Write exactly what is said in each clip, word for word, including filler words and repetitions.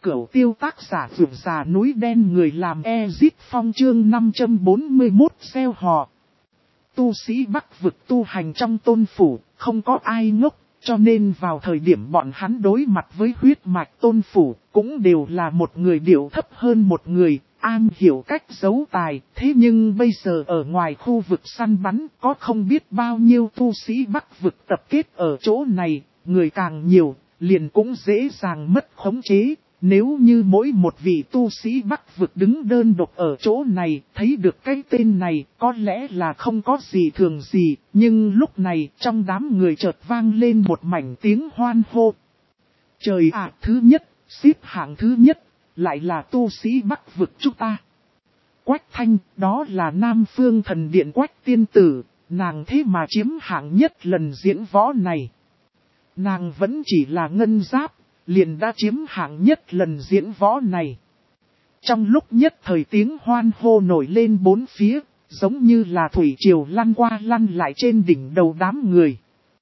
Cửu tiêu tác giả vượt già núi đen người làm Ezit Phong chương năm trăm bốn mươi mốt gieo họ. Tu sĩ Bắc vực tu hành trong tôn phủ, không có ai ngốc, cho nên vào thời điểm bọn hắn đối mặt với huyết mạch tôn phủ, cũng đều là một người điệu thấp hơn một người, an hiểu cách giấu tài. Thế nhưng bây giờ ở ngoài khu vực săn bắn, có không biết bao nhiêu tu sĩ Bắc vực tập kết ở chỗ này, người càng nhiều, liền cũng dễ dàng mất khống chế. Nếu như mỗi một vị tu sĩ Bắc vực đứng đơn độc ở chỗ này, thấy được cái tên này, có lẽ là không có gì thường gì, nhưng lúc này trong đám người chợt vang lên một mảnh tiếng hoan hô. Trời ạ, thứ nhất, xếp hạng thứ nhất, lại là tu sĩ Bắc vực chúng ta. Quách Thanh, đó là Nam Phương Thần Điện Quách tiên tử, nàng thế mà chiếm hạng nhất lần diễn võ này. Nàng vẫn chỉ là ngân giáp, liền đã chiếm hạng nhất lần diễn võ này. Trong lúc nhất thời tiếng hoan hô nổi lên bốn phía, giống như là thủy triều lăn qua lăn lại trên đỉnh đầu đám người.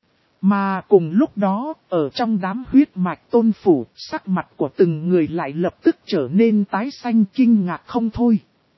Mà cùng lúc đó, ở trong đám huyết mạch tôn phủ, sắc mặt của từng người lại lập tức trở nên tái xanh kinh ngạc không thôi.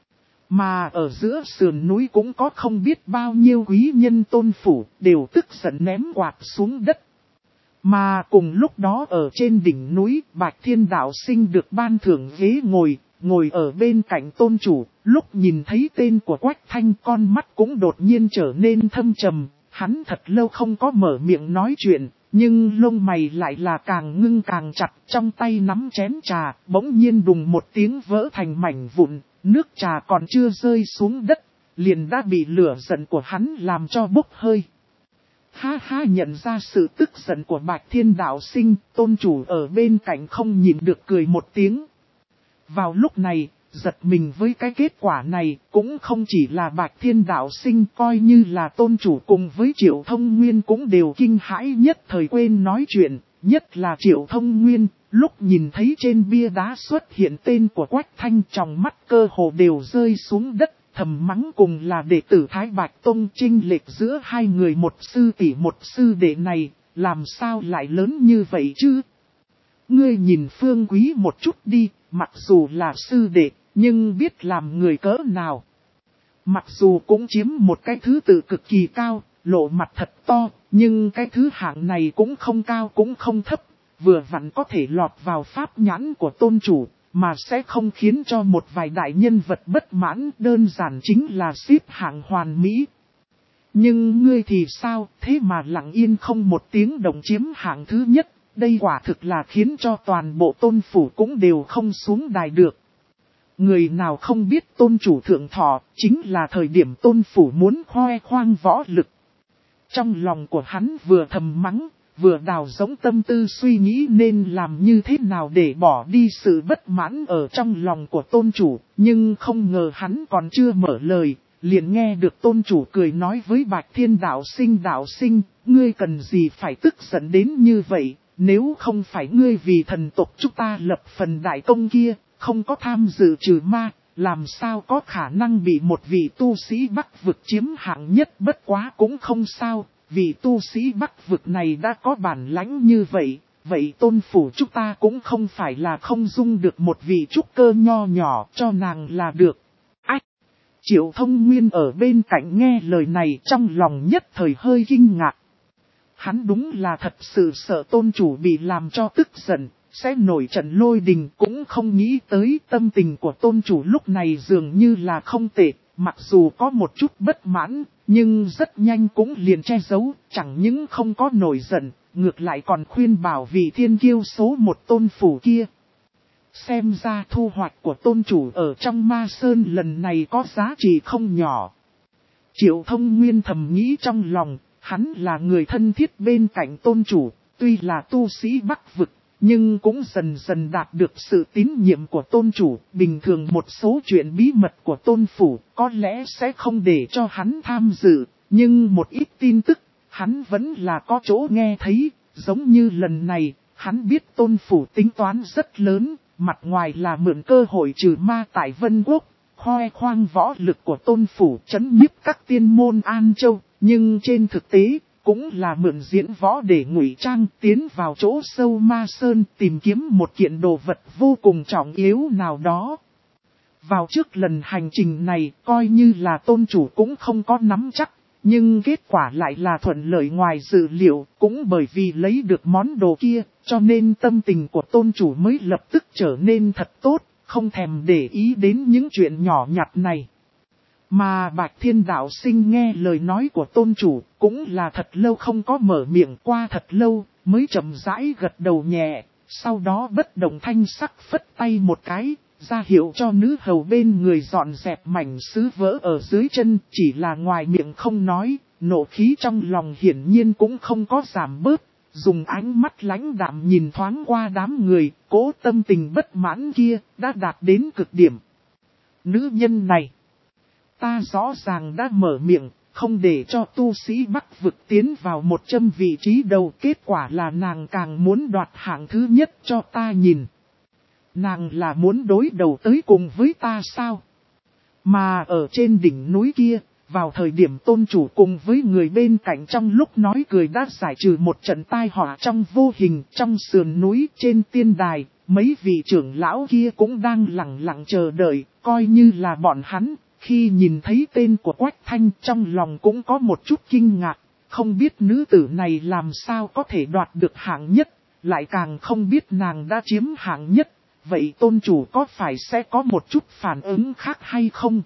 Mà ở giữa sườn núi cũng có không biết bao nhiêu quý nhân tôn phủ, đều tức giận ném quạt xuống đất. Mà cùng lúc đó ở trên đỉnh núi, Bạch Thiên Đạo Sinh được ban thưởng ghế ngồi, ngồi ở bên cạnh tôn chủ, lúc nhìn thấy tên của Quách Thanh con mắt cũng đột nhiên trở nên thâm trầm, hắn thật lâu không có mở miệng nói chuyện, nhưng lông mày lại là càng ngưng càng chặt, trong tay nắm chén trà, bỗng nhiên đùng một tiếng vỡ thành mảnh vụn, nước trà còn chưa rơi xuống đất, liền đã bị lửa giận của hắn làm cho bốc hơi. Ha ha, nhận ra sự tức giận của Bạch Thiên Đạo Sinh, tôn chủ ở bên cạnh không nhìn được cười một tiếng. Vào lúc này, giật mình với cái kết quả này, cũng không chỉ là Bạch Thiên Đạo Sinh, coi như là tôn chủ cùng với Triệu Thông Nguyên cũng đều kinh hãi nhất thời quên nói chuyện, nhất là Triệu Thông Nguyên, lúc nhìn thấy trên bia đá xuất hiện tên của Quách Thanh, trong mắt cơ hồ đều rơi xuống đất. Thầm mắng cùng là đệ tử Thái Bạch Tông, chênh lệch giữa hai người một sư tỷ một sư đệ này, làm sao lại lớn như vậy chứ? Ngươi nhìn Phương Quý một chút đi, mặc dù là sư đệ, nhưng biết làm người cỡ nào. Mặc dù cũng chiếm một cái thứ tự cực kỳ cao, lộ mặt thật to, nhưng cái thứ hạng này cũng không cao cũng không thấp, vừa vặn có thể lọt vào pháp nhãn của tôn chủ. Mà sẽ không khiến cho một vài đại nhân vật bất mãn, đơn giản chính là xếp hạng hoàn mỹ. Nhưng ngươi thì sao, thế mà lặng yên không một tiếng động chiếm hạng thứ nhất, đây quả thực là khiến cho toàn bộ tôn phủ cũng đều không xuống đài được. Người nào không biết tôn chủ thượng thọ, chính là thời điểm tôn phủ muốn khoe khoang võ lực. Trong lòng của hắn vừa thầm mắng, vừa đào giống tâm tư suy nghĩ nên làm như thế nào để bỏ đi sự bất mãn ở trong lòng của tôn chủ, nhưng không ngờ hắn còn chưa mở lời, liền nghe được tôn chủ cười nói với Bạch Thiên Đạo Sinh đạo sinh, ngươi cần gì phải tức giận đến như vậy, nếu không phải ngươi vì thần tộc chúng ta lập phần đại công kia, không có tham dự trừ ma, làm sao có khả năng bị một vị tu sĩ Bắc vực chiếm hạng nhất, bất quá cũng không sao. Vì tu sĩ Bắc vực này đã có bản lãnh như vậy, vậy tôn phủ chúng ta cũng không phải là không dung được một vị trúc cơ nho nhỏ cho nàng là được. Ách! Triệu Thông Nguyên ở bên cạnh nghe lời này trong lòng nhất thời hơi kinh ngạc. Hắn đúng là thật sự sợ tôn chủ bị làm cho tức giận, sẽ nổi trận lôi đình, cũng không nghĩ tới tâm tình của tôn chủ lúc này dường như là không tệ. Mặc dù có một chút bất mãn, nhưng rất nhanh cũng liền che giấu, chẳng những không có nổi giận, ngược lại còn khuyên bảo vị thiên kiêu số một tôn phủ kia. Xem ra thu hoạch của tôn chủ ở trong Ma Sơn lần này có giá trị không nhỏ. Triệu Thông Nguyên thầm nghĩ trong lòng, hắn là người thân thiết bên cạnh tôn chủ, tuy là tu sĩ Bắc vực. Nhưng cũng dần dần đạt được sự tín nhiệm của tôn chủ, bình thường một số chuyện bí mật của tôn phủ có lẽ sẽ không để cho hắn tham dự, nhưng một ít tin tức, hắn vẫn là có chỗ nghe thấy, giống như lần này, hắn biết tôn phủ tính toán rất lớn, mặt ngoài là mượn cơ hội trừ ma tại Vân Quốc, khoe khoang võ lực của tôn phủ trấn nhiếp các tiên môn An Châu, nhưng trên thực tế, cũng là mượn diễn võ để ngụy trang tiến vào chỗ sâu ma sơn tìm kiếm một kiện đồ vật vô cùng trọng yếu nào đó. Vào trước lần hành trình này coi như là tôn chủ cũng không có nắm chắc, nhưng kết quả lại là thuận lợi ngoài dự liệu, cũng bởi vì lấy được món đồ kia, cho nên tâm tình của tôn chủ mới lập tức trở nên thật tốt, không thèm để ý đến những chuyện nhỏ nhặt này. Mà Bạch Thiên Đạo Sinh nghe lời nói của tôn chủ, cũng là thật lâu không có mở miệng, qua thật lâu, mới chậm rãi gật đầu nhẹ, sau đó bất động thanh sắc phất tay một cái, ra hiệu cho nữ hầu bên người dọn dẹp mảnh sứ vỡ ở dưới chân, chỉ là ngoài miệng không nói, nộ khí trong lòng hiển nhiên cũng không có giảm bớt, dùng ánh mắt lãnh đạm nhìn thoáng qua đám người, cố tâm tình bất mãn kia, đã đạt đến cực điểm. Nữ nhân này, ta rõ ràng đã mở miệng, không để cho tu sĩ Bắc vực tiến vào một châm vị trí đầu, kết quả là nàng càng muốn đoạt hạng thứ nhất cho ta nhìn. Nàng là muốn đối đầu tới cùng với ta sao? Mà ở trên đỉnh núi kia, vào thời điểm tôn chủ cùng với người bên cạnh trong lúc nói cười đã giải trừ một trận tai họa trong vô hình, trong sườn núi trên tiên đài, mấy vị trưởng lão kia cũng đang lặng lặng chờ đợi, coi như là bọn hắn, khi nhìn thấy tên của Quách Thanh trong lòng cũng có một chút kinh ngạc, không biết nữ tử này làm sao có thể đoạt được hạng nhất, lại càng không biết nàng đã chiếm hạng nhất. Vậy tôn chủ có phải sẽ có một chút phản ứng khác hay không?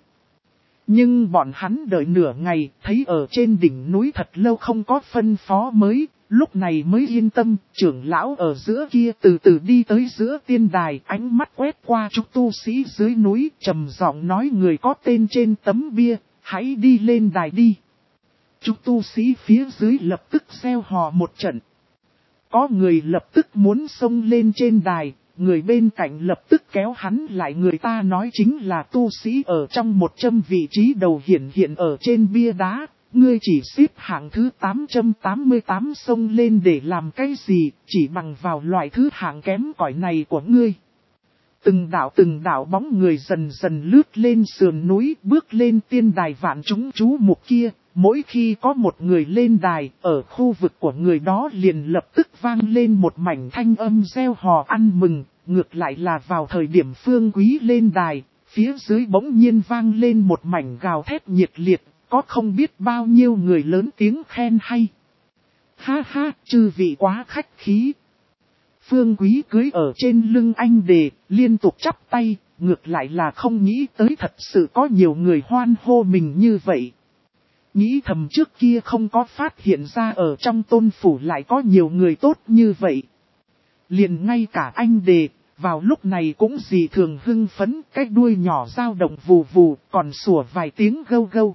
Nhưng bọn hắn đợi nửa ngày, thấy ở trên đỉnh núi thật lâu không có phân phó mới, lúc này mới yên tâm, trưởng lão ở giữa kia từ từ đi tới giữa tiên đài, ánh mắt quét qua chúng tu sĩ dưới núi, trầm giọng nói người có tên trên tấm bia, hãy đi lên đài đi. Chúng tu sĩ phía dưới lập tức reo hò một trận. Có người lập tức muốn xông lên trên đài. Người bên cạnh lập tức kéo hắn lại, người ta nói chính là tu sĩ ở trong một châm vị trí đầu hiển hiện ở trên bia đá, ngươi chỉ xếp hạng thứ tám trăm tám mươi tám xông lên để làm cái gì, chỉ bằng vào loại thứ hạng kém cỏi này của ngươi. Từng đạo từng đạo bóng người dần dần lướt lên sườn núi, bước lên tiên đài vạn chúng chú mục kia. Mỗi khi có một người lên đài, ở khu vực của người đó liền lập tức vang lên một mảnh thanh âm reo hò ăn mừng, ngược lại là vào thời điểm Phương Quý lên đài, phía dưới bỗng nhiên vang lên một mảnh gào thét nhiệt liệt, có không biết bao nhiêu người lớn tiếng khen hay. Ha ha, chư vị quá khách khí. Phương Quý cưới ở trên lưng anh đề, liên tục chắp tay, ngược lại là không nghĩ tới thật sự có nhiều người hoan hô mình như vậy. Nghĩ thầm trước kia không có phát hiện ra ở trong tôn phủ lại có nhiều người tốt như vậy. Liền ngay cả anh đề, vào lúc này cũng gì thường hưng phấn, cái đuôi nhỏ dao động vù vù, còn sủa vài tiếng gâu gâu.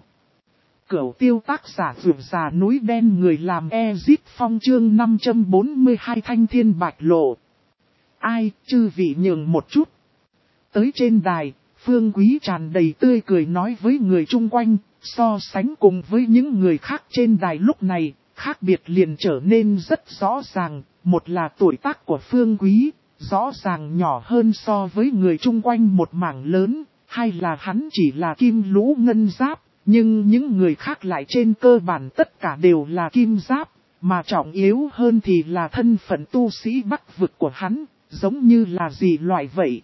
Cửu tiêu tác giả vượt già núi đen người làm Ezit Phong chương năm trăm bốn mươi hai thanh thiên bạch lộ. Ai, chư vị nhường một chút. Tới trên đài, Phương Quý tràn đầy tươi cười nói với người chung quanh. So sánh cùng với những người khác trên đài lúc này, khác biệt liền trở nên rất rõ ràng. Một là tuổi tác của Phương Quý, rõ ràng nhỏ hơn so với người chung quanh một mảng lớn. Hai là hắn chỉ là kim lũ ngân giáp, nhưng những người khác lại trên cơ bản tất cả đều là kim giáp. Mà trọng yếu hơn thì là thân phận tu sĩ Bắc vực của hắn, giống như là gì loại vậy.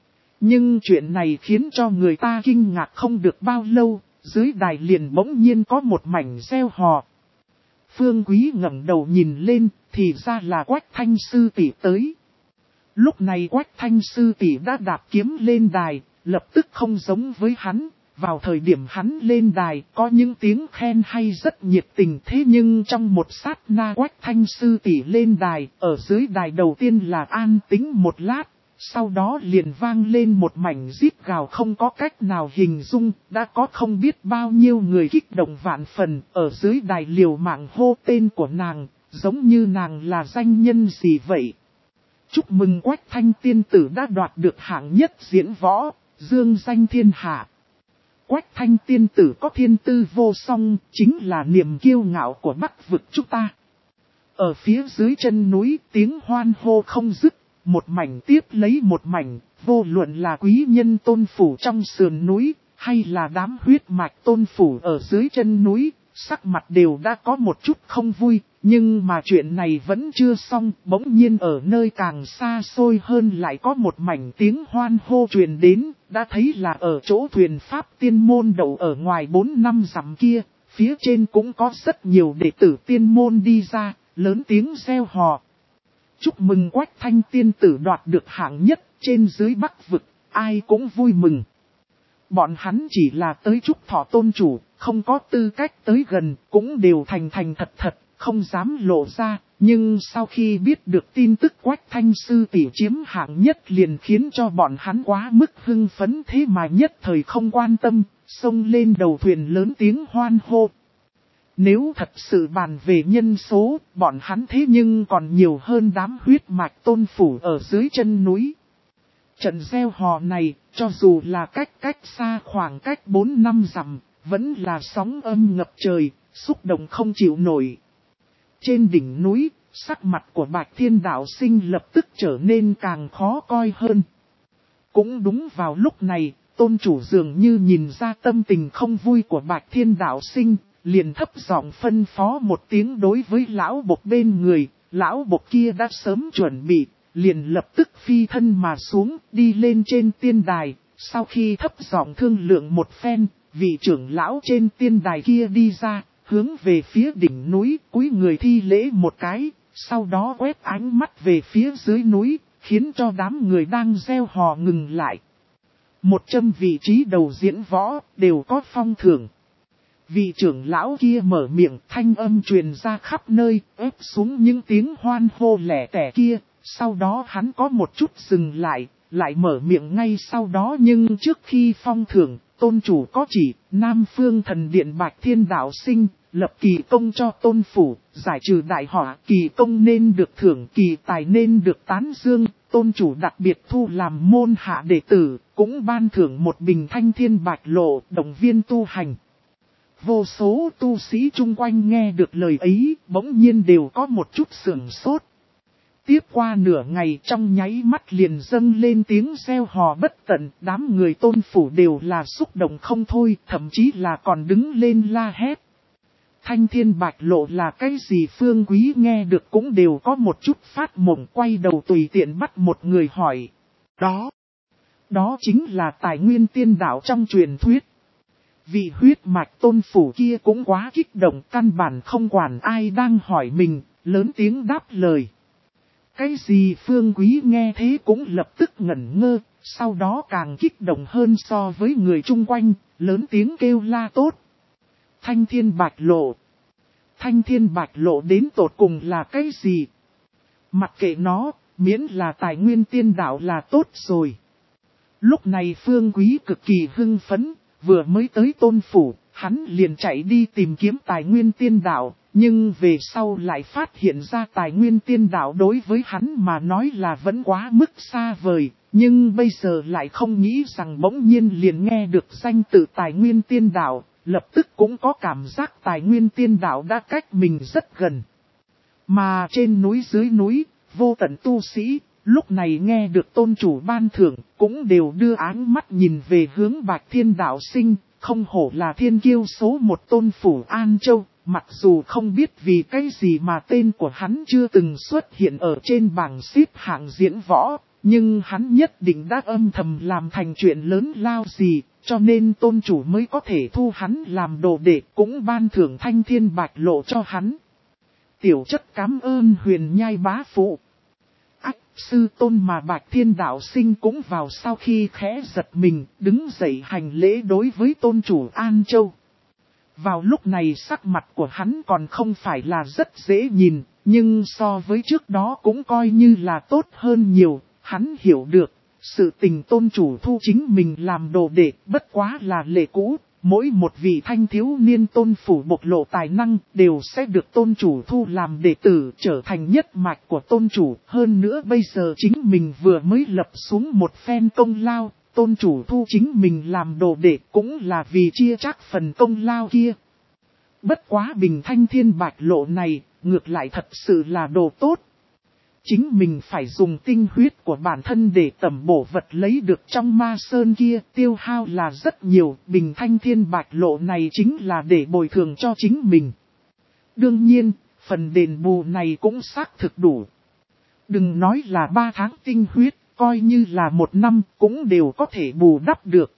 Nhưng chuyện này khiến cho người ta kinh ngạc không được bao lâu. Dưới đài liền bỗng nhiên có một mảnh reo hò. Phương Quý ngẩng đầu nhìn lên, thì ra là Quách Thanh sư tỷ tới. Lúc này Quách Thanh sư tỷ đã đạp kiếm lên đài, lập tức không giống với hắn. Vào thời điểm hắn lên đài, có những tiếng khen hay rất nhiệt tình, thế nhưng trong một sát na Quách Thanh sư tỷ lên đài, ở dưới đài đầu tiên là an tĩnh một lát. Sau đó liền vang lên một mảnh rít gào không có cách nào hình dung, đã có không biết bao nhiêu người kích động vạn phần, ở dưới đài liều mạng hô tên của nàng, giống như nàng là danh nhân gì vậy. Chúc mừng Quách Thanh tiên tử đã đoạt được hạng nhất diễn võ, dương danh thiên hạ. Quách Thanh tiên tử có thiên tư vô song, chính là niềm kiêu ngạo của Bắc vực chúng ta. Ở phía dưới chân núi tiếng hoan hô không dứt. Một mảnh tiếp lấy một mảnh, vô luận là quý nhân tôn phủ trong sườn núi, hay là đám huyết mạch tôn phủ ở dưới chân núi, sắc mặt đều đã có một chút không vui, nhưng mà chuyện này vẫn chưa xong, bỗng nhiên ở nơi càng xa xôi hơn lại có một mảnh tiếng hoan hô truyền đến, đã thấy là ở chỗ thuyền Pháp tiên môn đậu ở ngoài bốn năm dặm kia, phía trên cũng có rất nhiều đệ tử tiên môn đi ra, lớn tiếng reo hò. Chúc mừng Quách Thanh tiên tử đoạt được hạng nhất, trên dưới Bắc vực, ai cũng vui mừng. Bọn hắn chỉ là tới chúc thọ tôn chủ, không có tư cách tới gần, cũng đều thành thành thật thật, không dám lộ ra. Nhưng sau khi biết được tin tức Quách Thanh sư tỷ chiếm hạng nhất liền khiến cho bọn hắn quá mức hưng phấn, thế mà nhất thời không quan tâm, xông lên đầu thuyền lớn tiếng hoan hô. Nếu thật sự bàn về nhân số, bọn hắn thế nhưng còn nhiều hơn đám huyết mạch tôn phủ ở dưới chân núi. Trận gieo hò này, cho dù là cách cách xa khoảng cách bốn năm dặm, vẫn là sóng âm ngập trời, xúc động không chịu nổi. Trên đỉnh núi, sắc mặt của Bạch Thiên Đạo Sinh lập tức trở nên càng khó coi hơn. Cũng đúng vào lúc này, tôn chủ dường như nhìn ra tâm tình không vui của Bạch Thiên Đạo Sinh, liền thấp giọng phân phó một tiếng đối với lão bộc bên người, lão bộc kia đã sớm chuẩn bị, liền lập tức phi thân mà xuống, đi lên trên tiên đài, sau khi thấp giọng thương lượng một phen, vị trưởng lão trên tiên đài kia đi ra, hướng về phía đỉnh núi, cúi người thi lễ một cái, sau đó quét ánh mắt về phía dưới núi, khiến cho đám người đang reo hò ngừng lại. Một trăm vị trí đầu diễn võ, đều có phong thưởng. Vị trưởng lão kia mở miệng, thanh âm truyền ra khắp nơi, ép xuống những tiếng hoan hô lẻ tẻ kia, sau đó hắn có một chút dừng lại, lại mở miệng ngay sau đó. Nhưng trước khi phong thưởng, tôn chủ có chỉ, Nam Phương Thần Điện Bạch Thiên Đạo Sinh, lập kỳ công cho tôn phủ, giải trừ đại họa, kỳ công nên được thưởng, kỳ tài nên được tán dương, tôn chủ đặc biệt thu làm môn hạ đệ tử, cũng ban thưởng một bình thanh thiên bạch lộ, động viên tu hành. Vô số tu sĩ chung quanh nghe được lời ấy, bỗng nhiên đều có một chút sửng sốt. Tiếp qua nửa ngày trong nháy mắt liền dâng lên tiếng reo hò bất tận, đám người tôn phủ đều là xúc động không thôi, thậm chí là còn đứng lên la hét. Thanh thiên bạch lộ là cái gì? Phương Quý nghe được cũng đều có một chút phát mộng, quay đầu tùy tiện bắt một người hỏi. Đó, đó chính là tài nguyên tiên đạo trong truyền thuyết. Vị huyết mạch tôn phủ kia cũng quá kích động, căn bản không quản ai đang hỏi mình, lớn tiếng đáp lời. Cái gì? Phương Quý nghe thế cũng lập tức ngẩn ngơ, sau đó càng kích động hơn so với người chung quanh, lớn tiếng kêu la tốt. Thanh thiên bạch lộ. Thanh thiên bạch lộ đến tột cùng là cái gì? Mặc kệ nó, miễn là tài nguyên tiên đạo là tốt rồi. Lúc này Phương Quý cực kỳ hưng phấn, vừa mới tới tôn phủ, hắn liền chạy đi tìm kiếm tài nguyên tiên đạo, nhưng về sau lại phát hiện ra tài nguyên tiên đạo đối với hắn mà nói là vẫn quá mức xa vời, nhưng bây giờ lại không nghĩ rằng bỗng nhiên liền nghe được danh tự tài nguyên tiên đạo, lập tức cũng có cảm giác tài nguyên tiên đạo đã cách mình rất gần. Mà trên núi dưới núi, vô tận tu sĩ, lúc này nghe được tôn chủ ban thưởng, cũng đều đưa áng mắt nhìn về hướng Bạch Thiên Đạo Sinh, không hổ là thiên kiêu số một tôn phủ An Châu, mặc dù không biết vì cái gì mà tên của hắn chưa từng xuất hiện ở trên bảng xếp hạng diễn võ, nhưng hắn nhất định đã âm thầm làm thành chuyện lớn lao gì, cho nên tôn chủ mới có thể thu hắn làm đồ đệ, cũng ban thưởng thanh thiên bạch lộ cho hắn. Tiểu chất cảm ơn Huyền Nhai bá phụ. Ách, sư tôn mà Bạch Thiên Đạo Sinh cũng vào sau khi khẽ giật mình, đứng dậy hành lễ đối với tôn chủ An Châu. Vào lúc này sắc mặt của hắn còn không phải là rất dễ nhìn, nhưng so với trước đó cũng coi như là tốt hơn nhiều. Hắn hiểu được, sự tình tôn chủ thu chính mình làm đồ đệ bất quá là lệ cũ. Mỗi một vị thanh thiếu niên tôn phủ bộc lộ tài năng đều sẽ được tôn chủ thu làm đệ tử, trở thành nhất mạch của tôn chủ. Hơn nữa bây giờ chính mình vừa mới lập xuống một phen công lao, tôn chủ thu chính mình làm đồ đệ cũng là vì chia chắc phần công lao kia. Bất quá bình thanh thiên bạch lộ này, ngược lại thật sự là đồ tốt. chính mình phải dùng tinh huyết của bản thân để tẩm bổ vật lấy được trong ma sơn kia, tiêu hao là rất nhiều, bình thanh thiên bạch lộ này chính là để bồi thường cho chính mình. Đương nhiên, phần đền bù này cũng xác thực đủ. Đừng nói là ba tháng tinh huyết, coi như là một năm cũng đều có thể bù đắp được.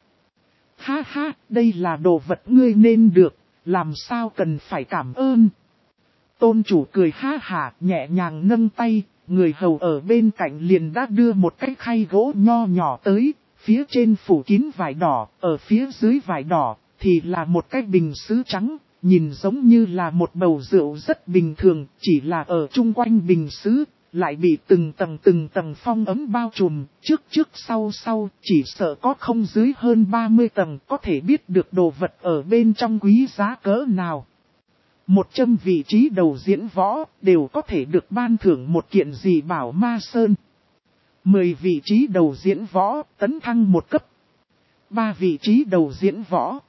Ha ha, đây là đồ vật ngươi nên được, làm sao cần phải cảm ơn. Tôn chủ cười ha hả, nhẹ nhàng nâng tay, người hầu ở bên cạnh liền đã đưa một cái khay gỗ nho nhỏ tới, phía trên phủ kín vải đỏ, ở phía dưới vải đỏ thì là một cái bình sứ trắng, nhìn giống như là một bầu rượu rất bình thường, chỉ là ở chung quanh bình sứ lại bị từng tầng từng tầng phong ấm bao trùm, trước trước sau sau, chỉ sợ có không dưới hơn ba mươi tầng, có thể biết được đồ vật ở bên trong quý giá cỡ nào. Một trăm vị trí đầu diễn võ, đều có thể được ban thưởng một kiện dị bảo ma sơn. Mười vị trí đầu diễn võ, tấn thăng một cấp. Ba vị trí đầu diễn võ.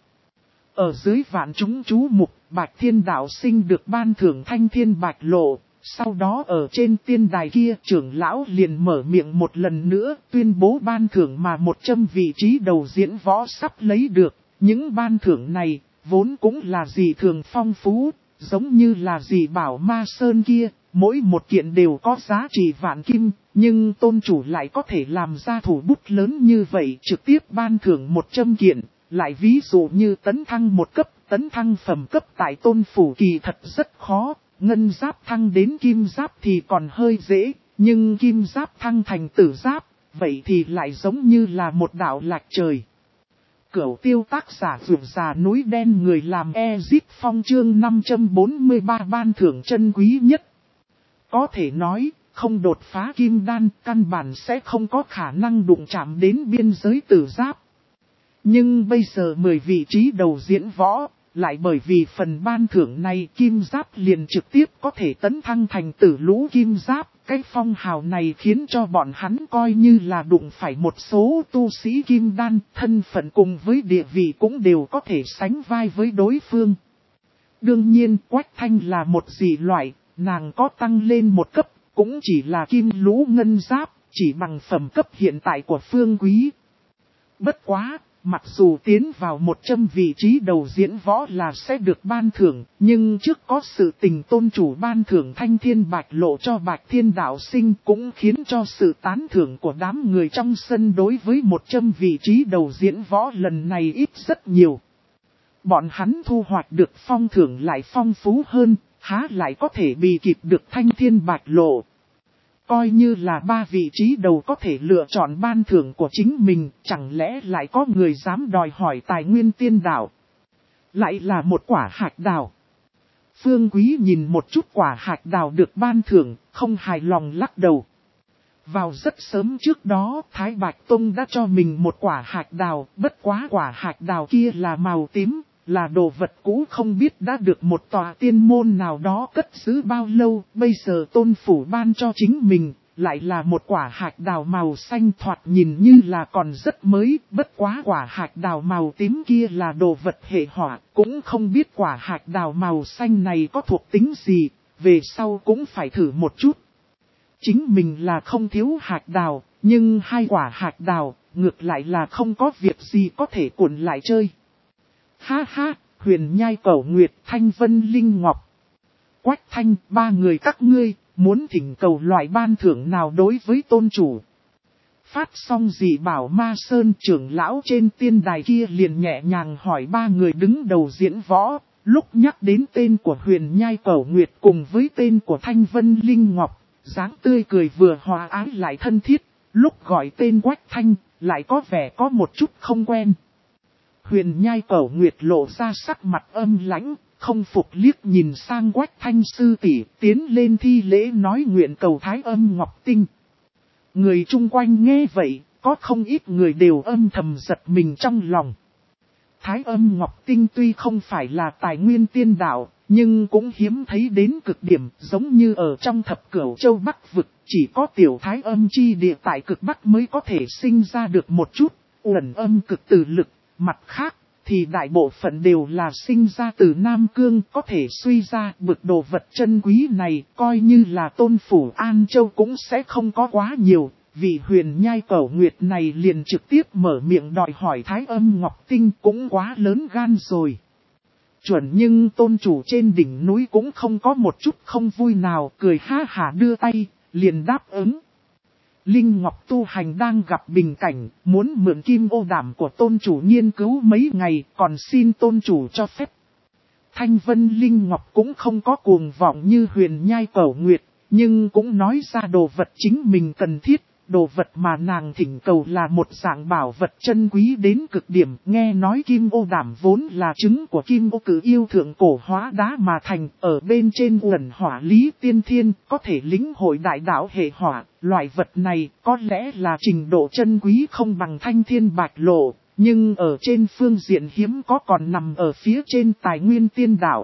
Ở dưới vạn chúng chú mục, Bạch Thiên Đạo Sinh được ban thưởng thanh thiên bạch lộ. Sau đó ở trên tiên đài kia, trưởng lão liền mở miệng một lần nữa, tuyên bố ban thưởng mà một trăm vị trí đầu diễn võ sắp lấy được. Những ban thưởng này, vốn cũng là dị thường phong phú, giống như là dị bảo ma sơn kia, mỗi một kiện đều có giá trị vạn kim, nhưng tôn chủ lại có thể làm ra thủ bút lớn như vậy, trực tiếp ban thưởng một trăm kiện. Lại ví dụ như tấn thăng một cấp, tấn thăng phẩm cấp tại tôn phủ kỳ thật rất khó. Ngân giáp thăng đến kim giáp thì còn hơi dễ, nhưng kim giáp thăng thành tử giáp, vậy thì lại giống như là một đạo lạc trời. Cửu tiêu tác giả vượt già núi đen người làm Ezip Phong chương năm trăm bốn mươi ba ban thưởng chân quý nhất. Có thể nói, không đột phá kim đan, căn bản sẽ không có khả năng đụng chạm đến biên giới tử giáp. Nhưng bây giờ mười vị trí đầu diễn võ, lại bởi vì phần ban thưởng này kim giáp liền trực tiếp có thể tấn thăng thành tử lũ kim giáp. Cái phong hào này khiến cho bọn hắn coi như là đụng phải một số tu sĩ kim đan, thân phận cùng với địa vị cũng đều có thể sánh vai với đối phương. Đương nhiên Quách Thanh là một dị loại, nàng có tăng lên một cấp, cũng chỉ là kim lũ ngân giáp, chỉ bằng phẩm cấp hiện tại của Phương Quý. Bất quá! Mặc dù tiến vào một trăm vị trí đầu diễn võ là sẽ được ban thưởng, nhưng trước có sự tình tôn chủ ban thưởng thanh thiên bạch lộ cho Bạch Thiên Đạo Sinh cũng khiến cho sự tán thưởng của đám người trong sân đối với một trăm vị trí đầu diễn võ lần này ít rất nhiều. Bọn hắn thu hoạch được phong thưởng lại phong phú hơn, há lại có thể bị kịp được thanh thiên bạch lộ. Coi như là ba vị trí đầu có thể lựa chọn ban thưởng của chính mình, chẳng lẽ lại có người dám đòi hỏi tài nguyên tiên đạo. Lại là một quả hạt đào. Phương Quý nhìn một chút quả hạt đào được ban thưởng, không hài lòng lắc đầu. Vào rất sớm trước đó, Thái Bạch Tông đã cho mình một quả hạt đào, bất quá quả hạt đào kia là màu tím, là đồ vật cũ không biết đã được một tòa tiên môn nào đó cất giữ bao lâu, bây giờ tôn phủ ban cho chính mình, lại là một quả hạt đào màu xanh thoạt nhìn như là còn rất mới, bất quá quả hạt đào màu tím kia là đồ vật hệ hỏa, cũng không biết quả hạt đào màu xanh này có thuộc tính gì, về sau cũng phải thử một chút. Chính mình là không thiếu hạt đào, nhưng hai quả hạt đào, ngược lại là không có việc gì có thể cuộn lại chơi. Ha ha, Huyền Nhai Cẩu Nguyệt, Thanh Vân Linh Ngọc, Quách Thanh, ba người các ngươi, muốn thỉnh cầu loại ban thưởng nào đối với tôn chủ. Phát xong dị bảo ma sơn trưởng lão trên tiên đài kia liền nhẹ nhàng hỏi ba người đứng đầu diễn võ, lúc nhắc đến tên của Huyền Nhai Cẩu Nguyệt cùng với tên của Thanh Vân Linh Ngọc, dáng tươi cười vừa hòa ái lại thân thiết, lúc gọi tên Quách Thanh, lại có vẻ có một chút không quen. Huyền Nhai Cẩu Nguyệt lộ ra sắc mặt âm lãnh, không phục liếc nhìn sang Quách Thanh sư tỷ, tiến lên thi lễ nói nguyện cầu Thái Âm Ngọc Tinh. Người chung quanh nghe vậy, có không ít người đều âm thầm giật mình trong lòng. Thái Âm Ngọc Tinh tuy không phải là tài nguyên tiên đạo, nhưng cũng hiếm thấy đến cực điểm, giống như ở trong thập cửu châu Bắc vực, chỉ có tiểu Thái Âm chi địa tại cực Bắc mới có thể sinh ra được một chút, uẩn âm cực từ lực. Mặt khác, thì đại bộ phận đều là sinh ra từ Nam Cương, có thể suy ra bực đồ vật chân quý này, coi như là tôn phủ An Châu cũng sẽ không có quá nhiều. Vị huyền nhai cẩu nguyệt này liền trực tiếp mở miệng đòi hỏi Thái Âm Ngọc Tinh, cũng quá lớn gan rồi. Chuẩn, nhưng tôn chủ trên đỉnh núi cũng không có một chút không vui nào, cười ha hả đưa tay, liền đáp ứng. Linh Ngọc tu hành đang gặp bình cảnh, muốn mượn kim ô đảm của tôn chủ nghiên cứu mấy ngày, còn xin tôn chủ cho phép. Thanh Vân Linh Ngọc cũng không có cuồng vọng như huyền nhai cẩu nguyệt, nhưng cũng nói ra đồ vật chính mình cần thiết. Đồ vật mà nàng thỉnh cầu là một dạng bảo vật chân quý đến cực điểm, nghe nói kim ô đảm vốn là trứng của kim ô cử yêu thượng cổ hóa đá mà thành, ở bên trên uẩn hỏa lý tiên thiên, có thể lĩnh hội đại đạo hệ hỏa. Loại vật này có lẽ là trình độ chân quý không bằng thanh thiên bạch lộ, nhưng ở trên phương diện hiếm có còn nằm ở phía trên tài nguyên tiên đạo.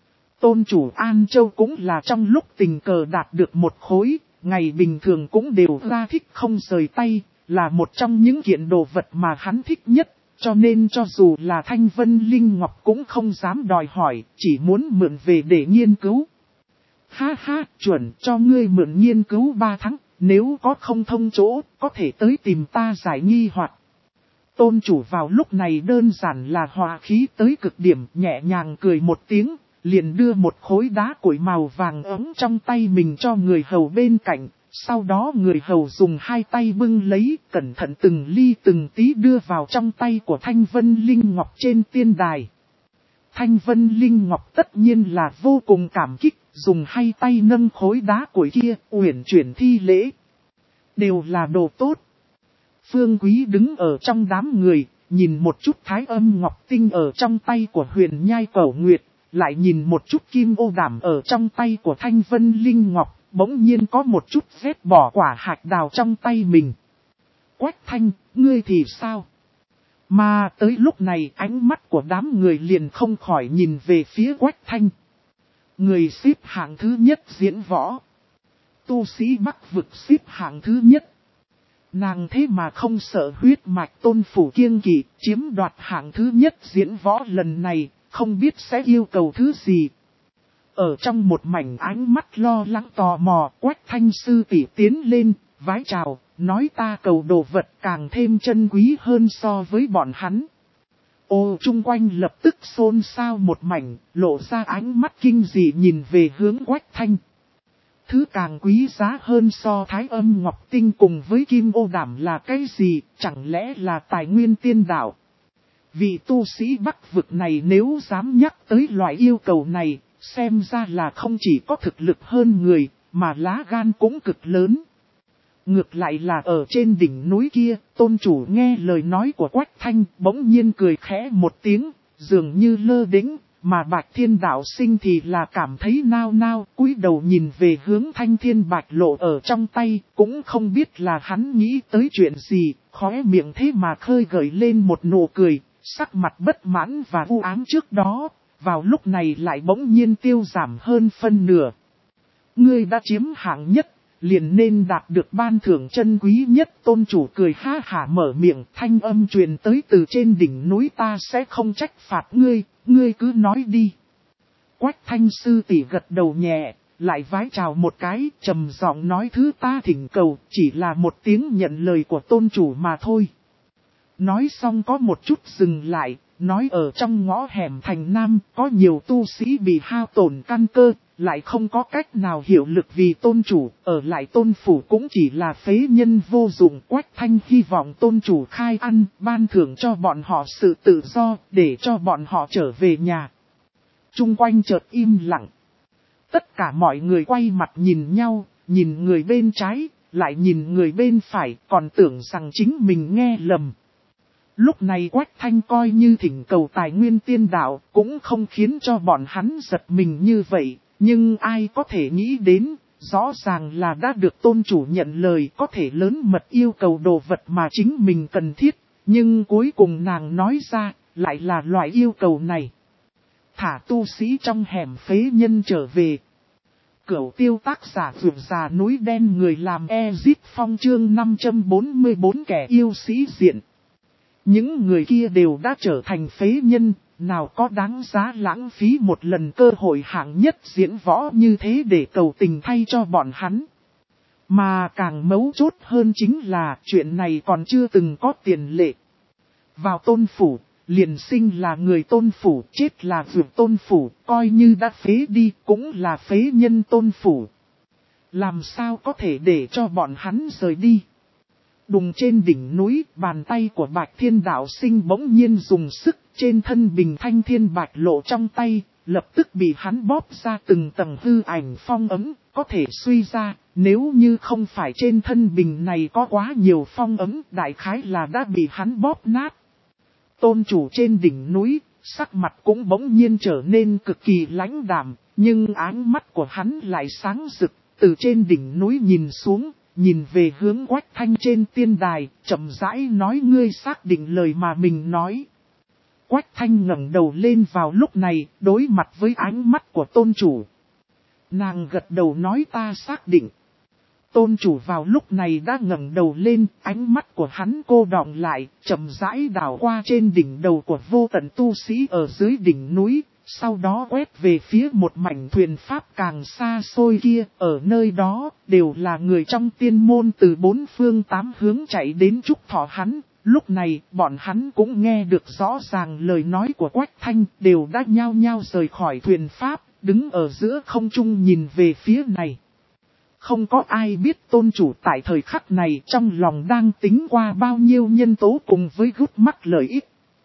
Tôn chủ An Châu cũng là trong lúc tình cờ đạt được một khối. Ngày bình thường cũng đều ra thích không rời tay, là một trong những kiện đồ vật mà hắn thích nhất, cho nên cho dù là Thanh Vân Linh Ngọc cũng không dám đòi hỏi, chỉ muốn mượn về để nghiên cứu. Ha ha, chuẩn, cho ngươi mượn nghiên cứu ba tháng, nếu có không thông chỗ, có thể tới tìm ta giải nghi hoặc. Tôn chủ vào lúc này đơn giản là hòa khí tới cực điểm, nhẹ nhàng cười một tiếng. Liền đưa một khối đá củi màu vàng ấm trong tay mình cho người hầu bên cạnh, sau đó người hầu dùng hai tay bưng lấy, cẩn thận từng ly từng tí đưa vào trong tay của Thanh Vân Linh Ngọc trên tiên đài. Thanh Vân Linh Ngọc tất nhiên là vô cùng cảm kích, dùng hai tay nâng khối đá củi kia, uyển chuyển thi lễ. Đều là đồ tốt. Phương Quý đứng ở trong đám người, nhìn một chút Thái Âm Ngọc Tinh ở trong tay của huyền nhai cẩu nguyệt. Lại nhìn một chút kim ô đảm ở trong tay của Thanh Vân Linh Ngọc, bỗng nhiên có một chút vết bỏ quả hạch đào trong tay mình. Quách Thanh, ngươi thì sao? Mà tới lúc này ánh mắt của đám người liền không khỏi nhìn về phía Quách Thanh. Người xếp hạng thứ nhất diễn võ. Tu sĩ Bắc vực xếp hạng thứ nhất. Nàng thế mà không sợ huyết mạch tôn phủ kiêng kỵ, chiếm đoạt hạng thứ nhất diễn võ lần này. Không biết sẽ yêu cầu thứ gì. Ở trong một mảnh ánh mắt lo lắng tò mò, Quách Thanh sư tỷ tiến lên, vái chào, nói ta cầu đồ vật càng thêm chân quý hơn so với bọn hắn. Ô chung quanh lập tức xôn xao một mảnh, lộ ra ánh mắt kinh dị nhìn về hướng Quách Thanh. Thứ càng quý giá hơn so Thái Âm Ngọc Tinh cùng với kim ô đảm là cái gì, chẳng lẽ là tài nguyên tiên đạo? Vị tu sĩ Bắc vực này nếu dám nhắc tới loại yêu cầu này, xem ra là không chỉ có thực lực hơn người, mà lá gan cũng cực lớn. Ngược lại là ở trên đỉnh núi kia, tôn chủ nghe lời nói của Quách Thanh, bỗng nhiên cười khẽ một tiếng, dường như lơ đĩnh, mà Bạch Thiên Đạo Sinh thì là cảm thấy nao nao, cúi đầu nhìn về hướng Thanh Thiên Bạch Lộ ở trong tay, cũng không biết là hắn nghĩ tới chuyện gì, khóe miệng thế mà khơi gợi lên một nụ cười. Sắc mặt bất mãn và u ám trước đó, vào lúc này lại bỗng nhiên tiêu giảm hơn phân nửa. Ngươi đã chiếm hạng nhất, liền nên đạt được ban thưởng chân quý nhất. Tôn chủ cười ha hả mở miệng, thanh âm truyền tới từ trên đỉnh núi, ta sẽ không trách phạt ngươi, ngươi cứ nói đi. Quách Thanh sư tỷ gật đầu nhẹ, lại vái chào một cái, trầm giọng nói thứ ta thỉnh cầu, chỉ là một tiếng nhận lời của tôn chủ mà thôi. Nói xong có một chút dừng lại, nói ở trong ngõ hẻm thành Nam có nhiều tu sĩ bị hao tổn căn cơ, lại không có cách nào hiệu lực vì tôn chủ, ở lại tôn phủ cũng chỉ là phế nhân vô dụng. Quách Thanh hy vọng tôn chủ khai ăn, ban thưởng cho bọn họ sự tự do, để cho bọn họ trở về nhà. Trung quanh chợt im lặng. Tất cả mọi người quay mặt nhìn nhau, nhìn người bên trái, lại nhìn người bên phải, còn tưởng rằng chính mình nghe lầm. Lúc này Quách Thanh coi như thỉnh cầu tài nguyên tiên đạo, cũng không khiến cho bọn hắn giật mình như vậy. Nhưng ai có thể nghĩ đến, rõ ràng là đã được tôn chủ nhận lời có thể lớn mật yêu cầu đồ vật mà chính mình cần thiết. Nhưng cuối cùng nàng nói ra, lại là loại yêu cầu này. Thả tu sĩ trong hẻm phế nhân trở về. Cửu tiêu tác giả vượt già núi đen người làm Ezit Phong chương năm trăm bốn mươi bốn kẻ yêu sĩ diện. Những người kia đều đã trở thành phế nhân, nào có đáng giá lãng phí một lần cơ hội hạng nhất diễn võ như thế để cầu tình thay cho bọn hắn. Mà càng mấu chốt hơn chính là chuyện này còn chưa từng có tiền lệ. Vào tôn phủ, liền sinh là người tôn phủ, chết là vượt tôn phủ, coi như đã phế đi cũng là phế nhân tôn phủ. Làm sao có thể để cho bọn hắn rời đi? Đùng trên đỉnh núi, bàn tay của Bạch Thiên Đạo Sinh bỗng nhiên dùng sức, trên thân bình thanh thiên bạch lộ trong tay, lập tức bị hắn bóp ra từng tầng hư ảnh phong ấm, có thể suy ra, nếu như không phải trên thân bình này có quá nhiều phong ấm, đại khái là đã bị hắn bóp nát. Tôn chủ trên đỉnh núi, sắc mặt cũng bỗng nhiên trở nên cực kỳ lãnh đạm, nhưng áng mắt của hắn lại sáng rực, từ trên đỉnh núi nhìn xuống. Nhìn về hướng Quách Thanh trên tiên đài, chậm rãi nói ngươi xác định lời mà mình nói. Quách Thanh ngẩng đầu lên vào lúc này, đối mặt với ánh mắt của tôn chủ. Nàng gật đầu nói ta xác định. Tôn chủ vào lúc này đã ngẩng đầu lên, ánh mắt của hắn cô đọng lại, chậm rãi đảo qua trên đỉnh đầu của vô tận tu sĩ ở dưới đỉnh núi. Sau đó quét về phía một mảnh thuyền pháp càng xa xôi kia, ở nơi đó, đều là người trong tiên môn từ bốn phương tám hướng chạy đến chúc thọ hắn. Lúc này, bọn hắn cũng nghe được rõ ràng lời nói của Quách Thanh, đều đã nhao nhao rời khỏi thuyền pháp, đứng ở giữa không trung nhìn về phía này. Không có ai biết tôn chủ tại thời khắc này trong lòng đang tính qua bao nhiêu nhân tố cùng với gút mắt lợi ích.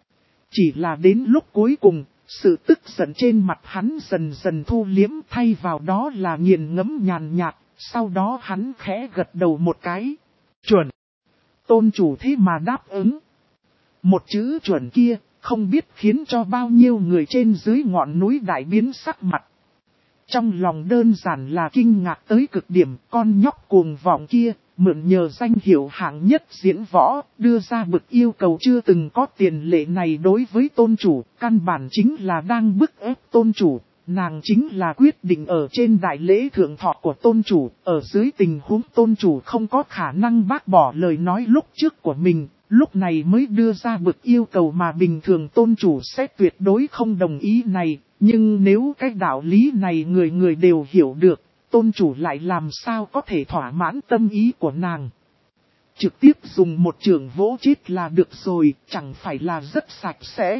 Chỉ là đến lúc cuối cùng, sự tức giận trên mặt hắn dần dần thu liếm thay vào đó là nghiền ngẫm nhàn nhạt, sau đó hắn khẽ gật đầu một cái. Chuẩn. Tôn chủ thế mà đáp ứng. Một chữ chuẩn kia, không biết khiến cho bao nhiêu người trên dưới ngọn núi đại biến sắc mặt. Trong lòng đơn giản là kinh ngạc tới cực điểm, con nhóc cuồng vọng kia, mượn nhờ danh hiệu hạng nhất diễn võ, đưa ra bực yêu cầu chưa từng có tiền lệ này đối với tôn chủ, căn bản chính là đang bức ép tôn chủ, nàng chính là quyết định ở trên đại lễ thượng thọ của tôn chủ, ở dưới tình huống tôn chủ không có khả năng bác bỏ lời nói lúc trước của mình, lúc này mới đưa ra bực yêu cầu mà bình thường tôn chủ sẽ tuyệt đối không đồng ý này, nhưng nếu cái đạo lý này người người đều hiểu được, tôn chủ lại làm sao có thể thỏa mãn tâm ý của nàng. Trực tiếp dùng một trường vỗ chết là được rồi, chẳng phải là rất sạch sẽ.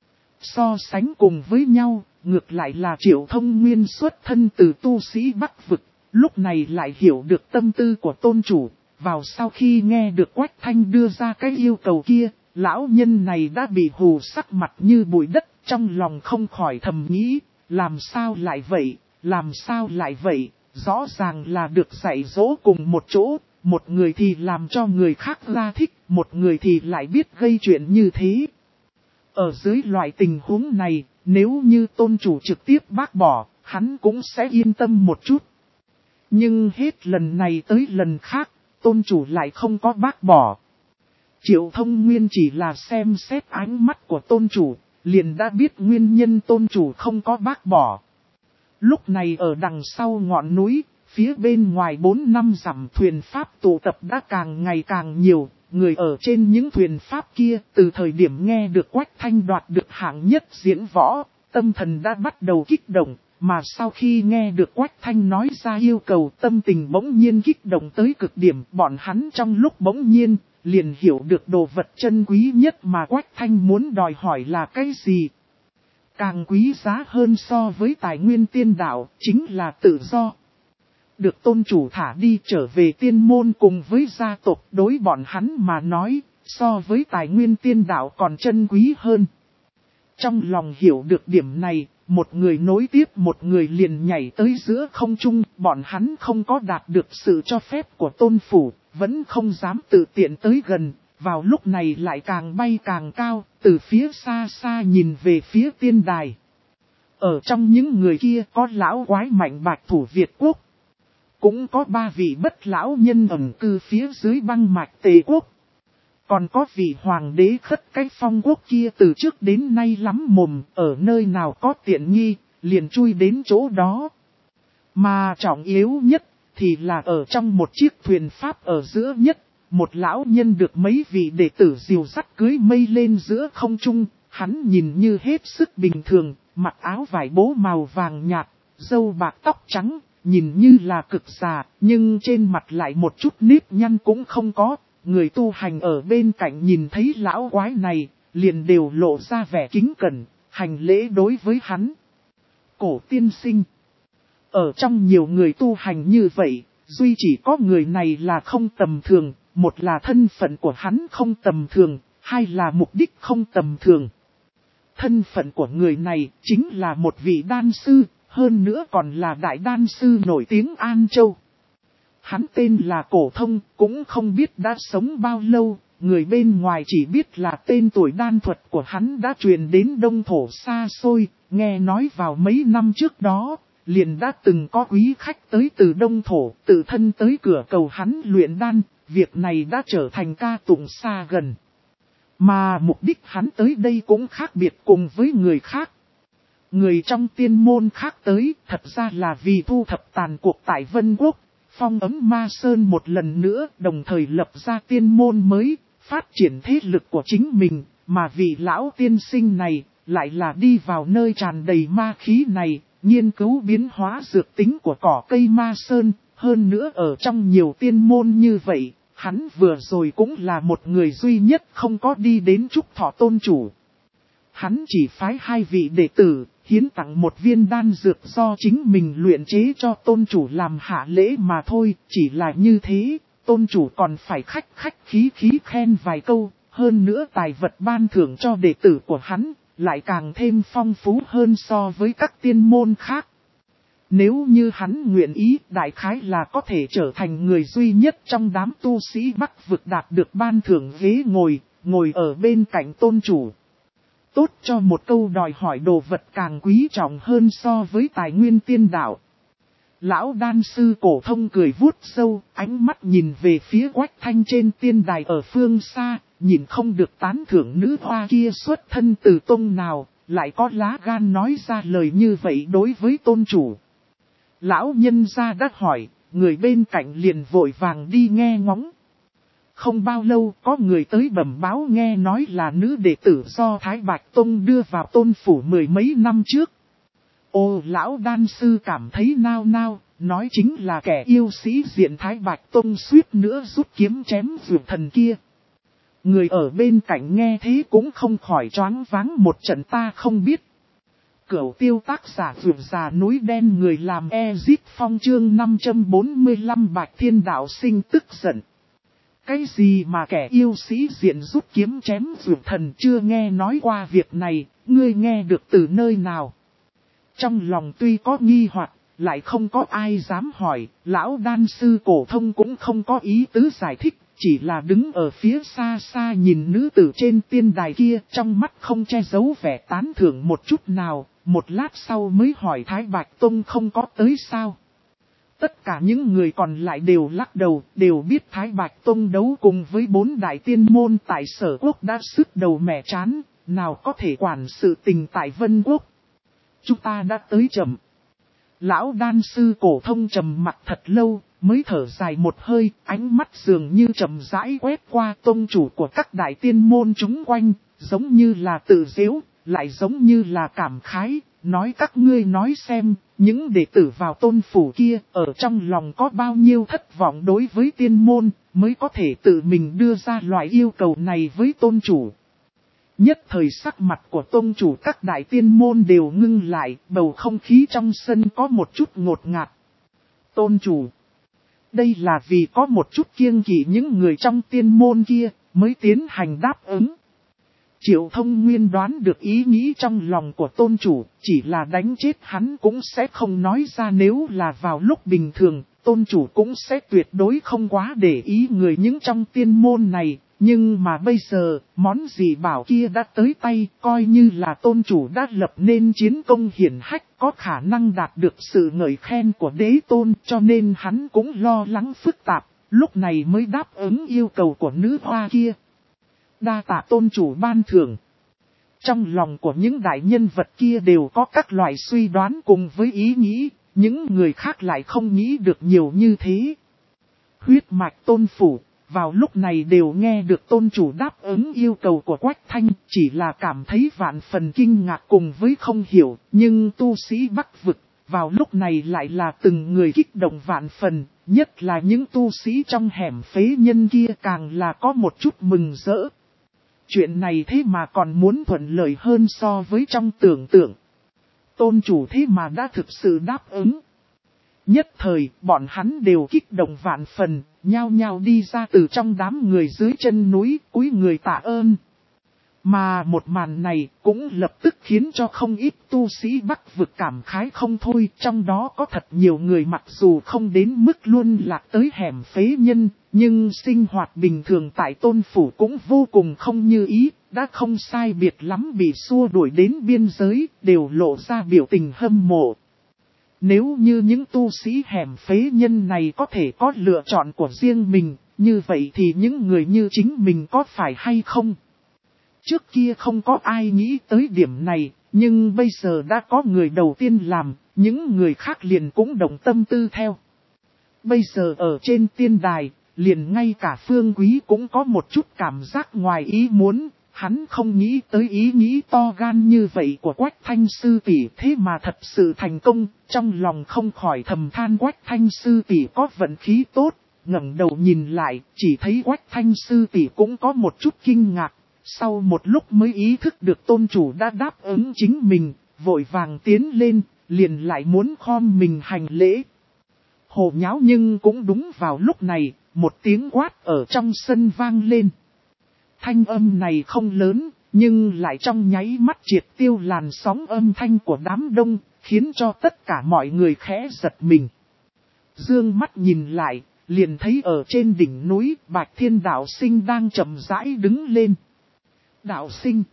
So sánh cùng với nhau, ngược lại là Triệu Thông Nguyên xuất thân từ tu sĩ Bắc Vực, lúc này lại hiểu được tâm tư của tôn chủ. Vào sau khi nghe được Quách Thanh đưa ra cái yêu cầu kia, lão nhân này đã bị hù sắc mặt như bụi đất, trong lòng không khỏi thầm nghĩ, làm sao lại vậy, làm sao lại vậy, rõ ràng là được dạy dỗ cùng một chỗ, một người thì làm cho người khác ra thích, một người thì lại biết gây chuyện như thế. Ở dưới loại tình huống này, nếu như tôn chủ trực tiếp bác bỏ, hắn cũng sẽ yên tâm một chút. Nhưng hết lần này tới lần khác, tôn chủ lại không có bác bỏ. Triệu Thông Nguyên chỉ là xem xét ánh mắt của tôn chủ, liền đã biết nguyên nhân tôn chủ không có bác bỏ. Lúc này ở đằng sau ngọn núi, phía bên ngoài bốn năm dặm thuyền pháp tụ tập đã càng ngày càng nhiều, người ở trên những thuyền pháp kia từ thời điểm nghe được Quách Thanh đoạt được hạng nhất diễn võ, tâm thần đã bắt đầu kích động, mà sau khi nghe được Quách Thanh nói ra yêu cầu tâm tình bỗng nhiên kích động tới cực điểm, bọn hắn trong lúc bỗng nhiên liền hiểu được đồ vật chân quý nhất mà Quách Thanh muốn đòi hỏi là cái gì. Càng quý giá hơn so với tài nguyên tiên đạo, chính là tự do. Được tôn chủ thả đi trở về tiên môn cùng với gia tộc đối bọn hắn mà nói, so với tài nguyên tiên đạo còn chân quý hơn. Trong lòng hiểu được điểm này, một người nối tiếp một người liền nhảy tới giữa không trung, bọn hắn không có đạt được sự cho phép của tôn phủ, vẫn không dám tự tiện tới gần, vào lúc này lại càng bay càng cao, từ phía xa xa nhìn về phía tiên đài. Ở trong những người kia có lão quái mạnh bạch thủ Việt Quốc, cũng có ba vị bất lão nhân ẩn cư phía dưới băng mạch Tề Quốc. Còn có vị hoàng đế khất cái Phong Quốc kia từ trước đến nay lắm mồm, ở nơi nào có tiện nghi, liền chui đến chỗ đó. Mà trọng yếu nhất, thì là ở trong một chiếc thuyền pháp ở giữa nhất, một lão nhân được mấy vị đệ tử dìu dắt cưới mây lên giữa không trung, hắn nhìn như hết sức bình thường, mặc áo vải bố màu vàng nhạt, râu bạc tóc trắng, nhìn như là cực già, nhưng trên mặt lại một chút nếp nhăn cũng không có. Người tu hành ở bên cạnh nhìn thấy lão quái này, liền đều lộ ra vẻ kính cẩn, hành lễ đối với hắn. Cổ tiên sinh. Ở trong nhiều người tu hành như vậy, duy chỉ có người này là không tầm thường, một là thân phận của hắn không tầm thường, hai là mục đích không tầm thường. Thân phận của người này chính là một vị đan sư, hơn nữa còn là đại đan sư nổi tiếng An Châu. Hắn tên là Cổ Thông, cũng không biết đã sống bao lâu, người bên ngoài chỉ biết là tên tuổi đan thuật của hắn đã truyền đến Đông Thổ xa xôi, nghe nói vào mấy năm trước đó, liền đã từng có quý khách tới từ Đông Thổ, tự thân tới cửa cầu hắn luyện đan, việc này đã trở thành ca tụng xa gần. Mà mục đích hắn tới đây cũng khác biệt cùng với người khác. Người trong tiên môn khác tới, thật ra là vì thu thập tàn cuộc tại Vân Quốc, phong ấm Ma Sơn một lần nữa, đồng thời lập ra tiên môn mới, phát triển thế lực của chính mình, mà vị lão tiên sinh này, lại là đi vào nơi tràn đầy ma khí này, nghiên cứu biến hóa dược tính của cỏ cây Ma Sơn, hơn nữa ở trong nhiều tiên môn như vậy, hắn vừa rồi cũng là một người duy nhất không có đi đến Trúc Thọ tôn chủ. Hắn chỉ phái hai vị đệ tử, hiến tặng một viên đan dược do chính mình luyện chế cho tôn chủ làm hạ lễ mà thôi, chỉ là như thế, tôn chủ còn phải khách khách khí khí khen vài câu, hơn nữa tài vật ban thưởng cho đệ tử của hắn, lại càng thêm phong phú hơn so với các tiên môn khác. Nếu như hắn nguyện ý, đại khái là có thể trở thành người duy nhất trong đám tu sĩ Bắc vực đạt được ban thưởng ghế ngồi, ngồi ở bên cạnh tôn chủ. Tốt cho một câu đòi hỏi đồ vật càng quý trọng hơn so với tài nguyên tiên đạo. Lão đan sư Cổ Thông cười vuốt râu, ánh mắt nhìn về phía Quách Thanh trên tiên đài ở phương xa, nhìn không được tán thưởng nữ hoa kia xuất thân từ tông nào, lại có lá gan nói ra lời như vậy đối với tôn chủ. Lão nhân gia đã hỏi, người bên cạnh liền vội vàng đi nghe ngóng. Không bao lâu có người tới bẩm báo nghe nói là nữ đệ tử do Thái Bạch Tông đưa vào tôn phủ mười mấy năm trước. Ô lão đan sư cảm thấy nao nao, nói chính là kẻ yêu sĩ diện Thái Bạch Tông suýt nữa rút kiếm chém vượt thần kia. Người ở bên cạnh nghe thế cũng không khỏi choáng váng một trận ta không biết. Cửu tiêu tác giả vượt già núi đen người làm Ezit Phong chương năm trăm bốn mươi lăm Bạch Thiên Đạo Sinh tức giận. Cái gì mà kẻ yêu sĩ diện rút kiếm chém vượt thần chưa nghe nói qua việc này, ngươi nghe được từ nơi nào? Trong lòng tuy có nghi hoặc, lại không có ai dám hỏi, lão đan sư Cổ Thông cũng không có ý tứ giải thích, chỉ là đứng ở phía xa xa nhìn nữ tử trên tiên đài kia, trong mắt không che giấu vẻ tán thưởng một chút nào, một lát sau mới hỏi Thái Bạch Tông không có tới sao. Tất cả những người còn lại đều lắc đầu, đều biết Thái Bạch Tông đấu cùng với bốn đại tiên môn tại Sở Quốc đã sứt đầu mẻ chán, nào có thể quản sự tình tại Vân Quốc. Chúng ta đã tới chậm. Lão đan sư Cổ Thông trầm mặt thật lâu, mới thở dài một hơi, ánh mắt dường như chậm rãi quét qua tông chủ của các đại tiên môn chúng quanh, giống như là tự giễu, lại giống như là cảm khái, nói các ngươi nói xem, những đệ tử vào tôn phủ kia, ở trong lòng có bao nhiêu thất vọng đối với tiên môn, mới có thể tự mình đưa ra loại yêu cầu này với tôn chủ. Nhất thời sắc mặt của tôn chủ các đại tiên môn đều ngưng lại, bầu không khí trong sân có một chút ngột ngạt. Tôn chủ, đây là vì có một chút kiêng kỵ những người trong tiên môn kia, mới tiến hành đáp ứng. Triệu Thông Nguyên đoán được ý nghĩ trong lòng của tôn chủ, chỉ là đánh chết hắn cũng sẽ không nói ra nếu là vào lúc bình thường, tôn chủ cũng sẽ tuyệt đối không quá để ý người những trong tiên môn này. Nhưng mà bây giờ, món gì bảo kia đã tới tay, coi như là tôn chủ đã lập nên chiến công hiển hách, có khả năng đạt được sự ngợi khen của đế tôn, cho nên hắn cũng lo lắng phức tạp, lúc này mới đáp ứng yêu cầu của nữ hoa kia. Đa tạ tôn chủ ban thưởng. Trong lòng của những đại nhân vật kia đều có các loại suy đoán cùng với ý nghĩ, những người khác lại không nghĩ được nhiều như thế. Huyết mạch tôn phủ, vào lúc này đều nghe được tôn chủ đáp ứng yêu cầu của Quách Thanh, chỉ là cảm thấy vạn phần kinh ngạc cùng với không hiểu, nhưng tu sĩ Bắc vực, vào lúc này lại là từng người kích động vạn phần, nhất là những tu sĩ trong hẻm phế nhân kia càng là có một chút mừng rỡ. Chuyện này thế mà còn muốn thuận lợi hơn so với trong tưởng tượng. Tôn chủ thế mà đã thực sự đáp ứng. Nhất thời, bọn hắn đều kích động vạn phần, nhao nhao đi ra từ trong đám người dưới chân núi, cúi người tạ ơn. Mà một màn này cũng lập tức khiến cho không ít tu sĩ Bắc vực cảm khái không thôi, trong đó có thật nhiều người mặc dù không đến mức luôn lạc tới hẻm phế nhân, nhưng sinh hoạt bình thường tại tôn phủ cũng vô cùng không như ý, đã không sai biệt lắm bị xua đuổi đến biên giới, đều lộ ra biểu tình hâm mộ. Nếu như những tu sĩ hẻm phế nhân này có thể có lựa chọn của riêng mình, như vậy thì những người như chính mình có phải hay không? Trước kia không có ai nghĩ tới điểm này, nhưng bây giờ đã có người đầu tiên làm, những người khác liền cũng đồng tâm tư theo. Bây giờ ở trên tiên đài, liền ngay cả Phương Quý cũng có một chút cảm giác ngoài ý muốn, hắn không nghĩ tới ý nghĩ to gan như vậy của Quách Thanh sư tỷ, thế mà thật sự thành công, trong lòng không khỏi thầm than Quách Thanh sư tỷ có vận khí tốt, ngẩng đầu nhìn lại, chỉ thấy Quách Thanh sư tỷ cũng có một chút kinh ngạc. Sau một lúc mới ý thức được tôn chủ đã đáp ứng chính mình, vội vàng tiến lên, liền lại muốn khom mình hành lễ. Hồ nháo nhưng cũng đúng vào lúc này, một tiếng quát ở trong sân vang lên. Thanh âm này không lớn, nhưng lại trong nháy mắt triệt tiêu làn sóng âm thanh của đám đông, khiến cho tất cả mọi người khẽ giật mình. Dương mắt nhìn lại, liền thấy ở trên đỉnh núi Bạch Thiên Đạo Sinh đang chậm rãi đứng lên. Đạo Sinh.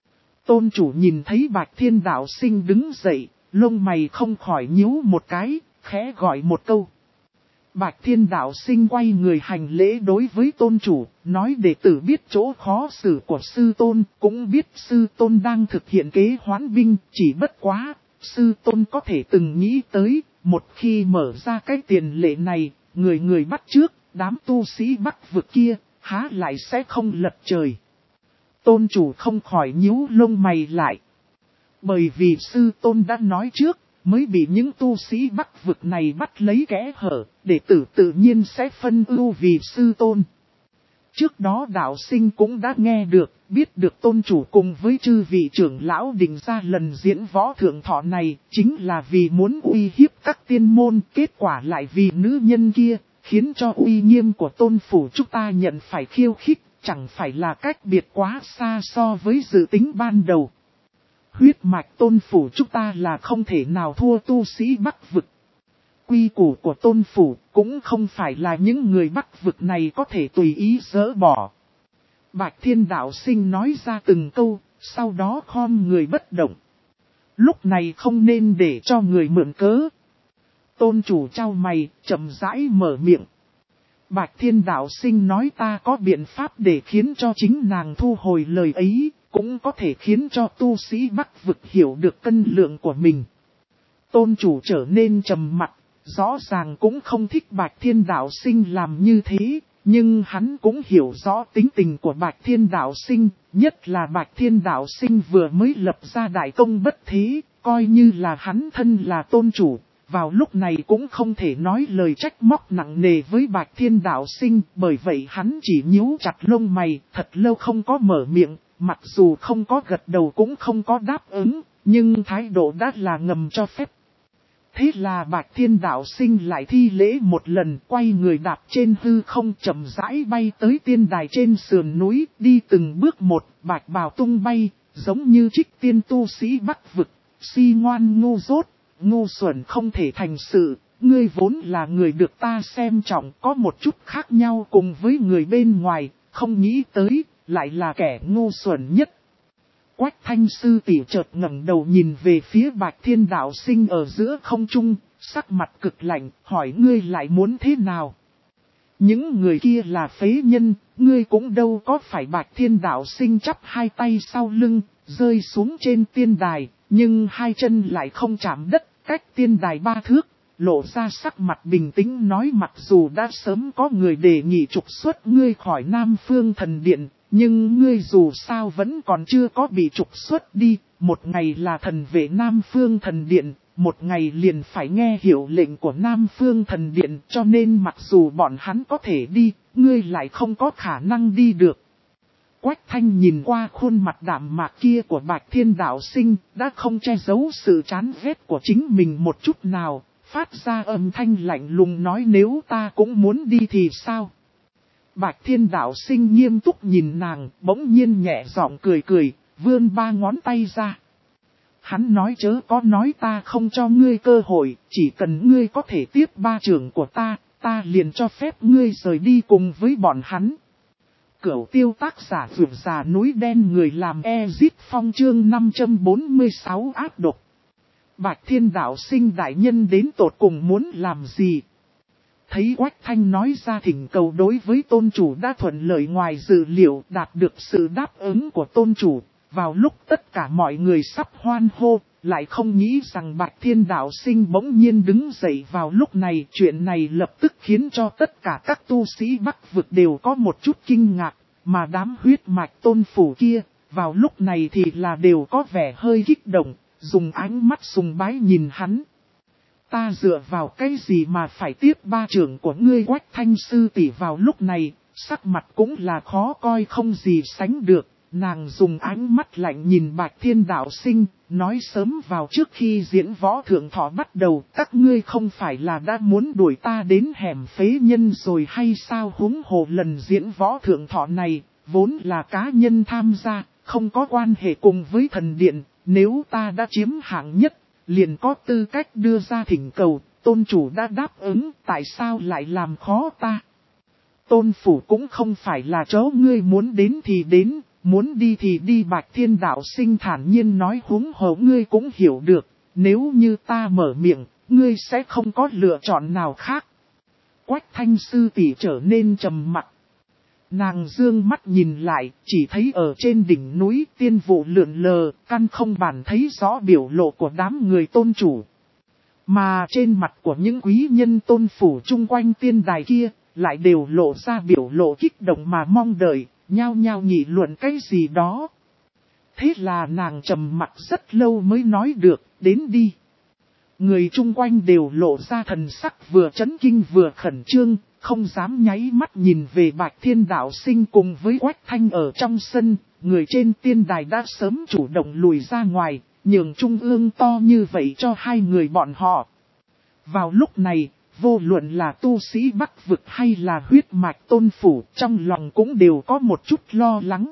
Tôn chủ nhìn thấy Bạch Thiên Đạo Sinh đứng dậy, lông mày không khỏi nhíu một cái, khẽ gọi một câu. Bạch Thiên Đạo Sinh quay người hành lễ đối với tôn chủ, nói đệ tử biết chỗ khó xử của sư tôn, cũng biết sư tôn đang thực hiện kế hoán binh, chỉ bất quá, sư tôn có thể từng nghĩ tới, một khi mở ra cái tiền lệ này, người người bắt trước, đám tu sĩ Bắc vực kia, há lại sẽ không lật trời. Tôn chủ không khỏi nhíu lông mày lại. Bởi vì sư tôn đã nói trước, mới bị những tu sĩ Bắc vực này bắt lấy kẽ hở, đệ tử tự nhiên sẽ phân ưu vì sư tôn. Trước đó đạo sinh cũng đã nghe được, biết được tôn chủ cùng với chư vị trưởng lão định ra lần diễn võ thượng thọ này, chính là vì muốn uy hiếp các tiên môn, kết quả lại vì nữ nhân kia, khiến cho uy nghiêm của tôn phủ chúng ta nhận phải khiêu khích. Chẳng phải là cách biệt quá xa so với dự tính ban đầu. Huyết mạch tôn phủ chúng ta là không thể nào thua tu sĩ Bắc vực. Quy củ của tôn phủ cũng không phải là những người Bắc vực này có thể tùy ý dỡ bỏ. Bạch Thiên Đạo Sinh nói ra từng câu, sau đó khom người bất động. Lúc này không nên để cho người mượn cớ. Tôn chủ trao mày, chậm rãi mở miệng. Bạch Thiên Đạo Sinh nói ta có biện pháp để khiến cho chính nàng thu hồi lời ấy, cũng có thể khiến cho tu sĩ Bắc vực hiểu được cân lượng của mình. Tôn chủ trở nên trầm mặc, rõ ràng cũng không thích Bạch Thiên Đạo Sinh làm như thế, nhưng hắn cũng hiểu rõ tính tình của Bạch Thiên Đạo Sinh, nhất là Bạch Thiên Đạo Sinh vừa mới lập ra đại công bất thế, coi như là hắn thân là tôn chủ. Vào lúc này cũng không thể nói lời trách móc nặng nề với Bạch Thiên Đạo Sinh, bởi vậy hắn chỉ nhíu chặt lông mày, thật lâu không có mở miệng, mặc dù không có gật đầu cũng không có đáp ứng, nhưng thái độ đã là ngầm cho phép. Thế là Bạch Thiên Đạo Sinh lại thi lễ một lần, quay người đạp trên hư không chậm rãi bay tới tiên đài trên sườn núi, đi từng bước một, bạch bào tung bay, giống như trích tiên tu sĩ Bắc vực, si ngoan ngu dốt. Ngu xuẩn không thể thành sự, ngươi vốn là người được ta xem trọng, có một chút khác nhau cùng với người bên ngoài, không nghĩ tới, lại là kẻ ngu xuẩn nhất. Quách Thanh sư tỷ chợt ngẩng đầu nhìn về phía Bạch Thiên Đạo Sinh ở giữa không trung, sắc mặt cực lạnh, hỏi ngươi lại muốn thế nào? Những người kia là phế nhân, ngươi cũng đâu có phải. Bạch Thiên Đạo Sinh chắp hai tay sau lưng, rơi xuống trên tiên đài. Nhưng hai chân lại không chạm đất, cách tiên đài ba thước, lộ ra sắc mặt bình tĩnh nói mặc dù đã sớm có người đề nghị trục xuất ngươi khỏi Nam Phương Thần Điện, nhưng ngươi dù sao vẫn còn chưa có bị trục xuất đi, một ngày là thần vệ Nam Phương Thần Điện, một ngày liền phải nghe hiệu lệnh của Nam Phương Thần Điện, cho nên mặc dù bọn hắn có thể đi, ngươi lại không có khả năng đi được. Quách Thanh nhìn qua khuôn mặt đạm mạc kia của Bạch Thiên Đạo Sinh, đã không che giấu sự chán ghét của chính mình một chút nào, phát ra âm thanh lạnh lùng nói nếu ta cũng muốn đi thì sao? Bạch Thiên Đạo Sinh nghiêm túc nhìn nàng, bỗng nhiên nhẹ giọng cười cười, vươn ba ngón tay ra. Hắn nói chớ có nói ta không cho ngươi cơ hội, chỉ cần ngươi có thể tiếp ba trưởng của ta, ta liền cho phép ngươi rời đi cùng với bọn hắn. Cửu tiêu tác giả vượt già núi đen người làm Ezit Phong chương năm trăm bốn mươi sáu ác độc. Bạch Thiên Đạo Sinh đại nhân đến tột cùng muốn làm gì? Thấy Quách Thanh nói ra thỉnh cầu đối với tôn chủ đã thuận lợi ngoài dự liệu đạt được sự đáp ứng của tôn chủ. Vào lúc tất cả mọi người sắp hoan hô, lại không nghĩ rằng Bạch Thiên Đạo Sinh bỗng nhiên đứng dậy vào lúc này. Chuyện này lập tức khiến cho tất cả các tu sĩ Bắc vực đều có một chút kinh ngạc, mà đám huyết mạch tôn phủ kia, vào lúc này thì là đều có vẻ hơi kích động, dùng ánh mắt sùng bái nhìn hắn. Ta dựa vào cái gì mà phải tiếp ba trưởng của ngươi Quách Thanh sư tỷ vào lúc này, sắc mặt cũng là khó coi không gì sánh được. Nàng dùng ánh mắt lạnh nhìn Bạch Thiên Đạo Sinh, nói sớm vào trước khi diễn võ thượng thọ bắt đầu, các ngươi không phải là đã muốn đuổi ta đến hẻm phế nhân rồi hay sao? Huống hồ lần diễn võ thượng thọ này, vốn là cá nhân tham gia, không có quan hệ cùng với thần điện, nếu ta đã chiếm hạng nhất, liền có tư cách đưa ra thỉnh cầu, tôn chủ đã đáp ứng, tại sao lại làm khó ta? Tôn phủ cũng không phải là chỗ ngươi muốn đến thì đến. Muốn đi thì đi Bạch Thiên Đạo Sinh thản nhiên nói huống hồ ngươi cũng hiểu được, nếu như ta mở miệng, ngươi sẽ không có lựa chọn nào khác. Quách Thanh sư tỷ trở nên trầm mặc. Nàng dương mắt nhìn lại, chỉ thấy ở trên đỉnh núi tiên vụ lượn lờ, căn không bản thấy rõ biểu lộ của đám người tôn chủ. Mà trên mặt của những quý nhân tôn phủ chung quanh tiên đài kia, lại đều lộ ra biểu lộ kích động mà mong đợi. Nhao nhao nghị luận cái gì đó. Thế là nàng trầm mặt rất lâu mới nói được, đến đi. Người chung quanh đều lộ ra thần sắc vừa chấn kinh vừa khẩn trương, không dám nháy mắt nhìn về Bạch Thiên Đạo Sinh cùng với Quách Thanh ở trong sân. Người trên tiên đài đã sớm chủ động lùi ra ngoài, nhường trung ương to như vậy cho hai người bọn họ. Vào lúc này, vô luận là tu sĩ Bắc vực hay là huyết mạch tôn phủ, trong lòng cũng đều có một chút lo lắng.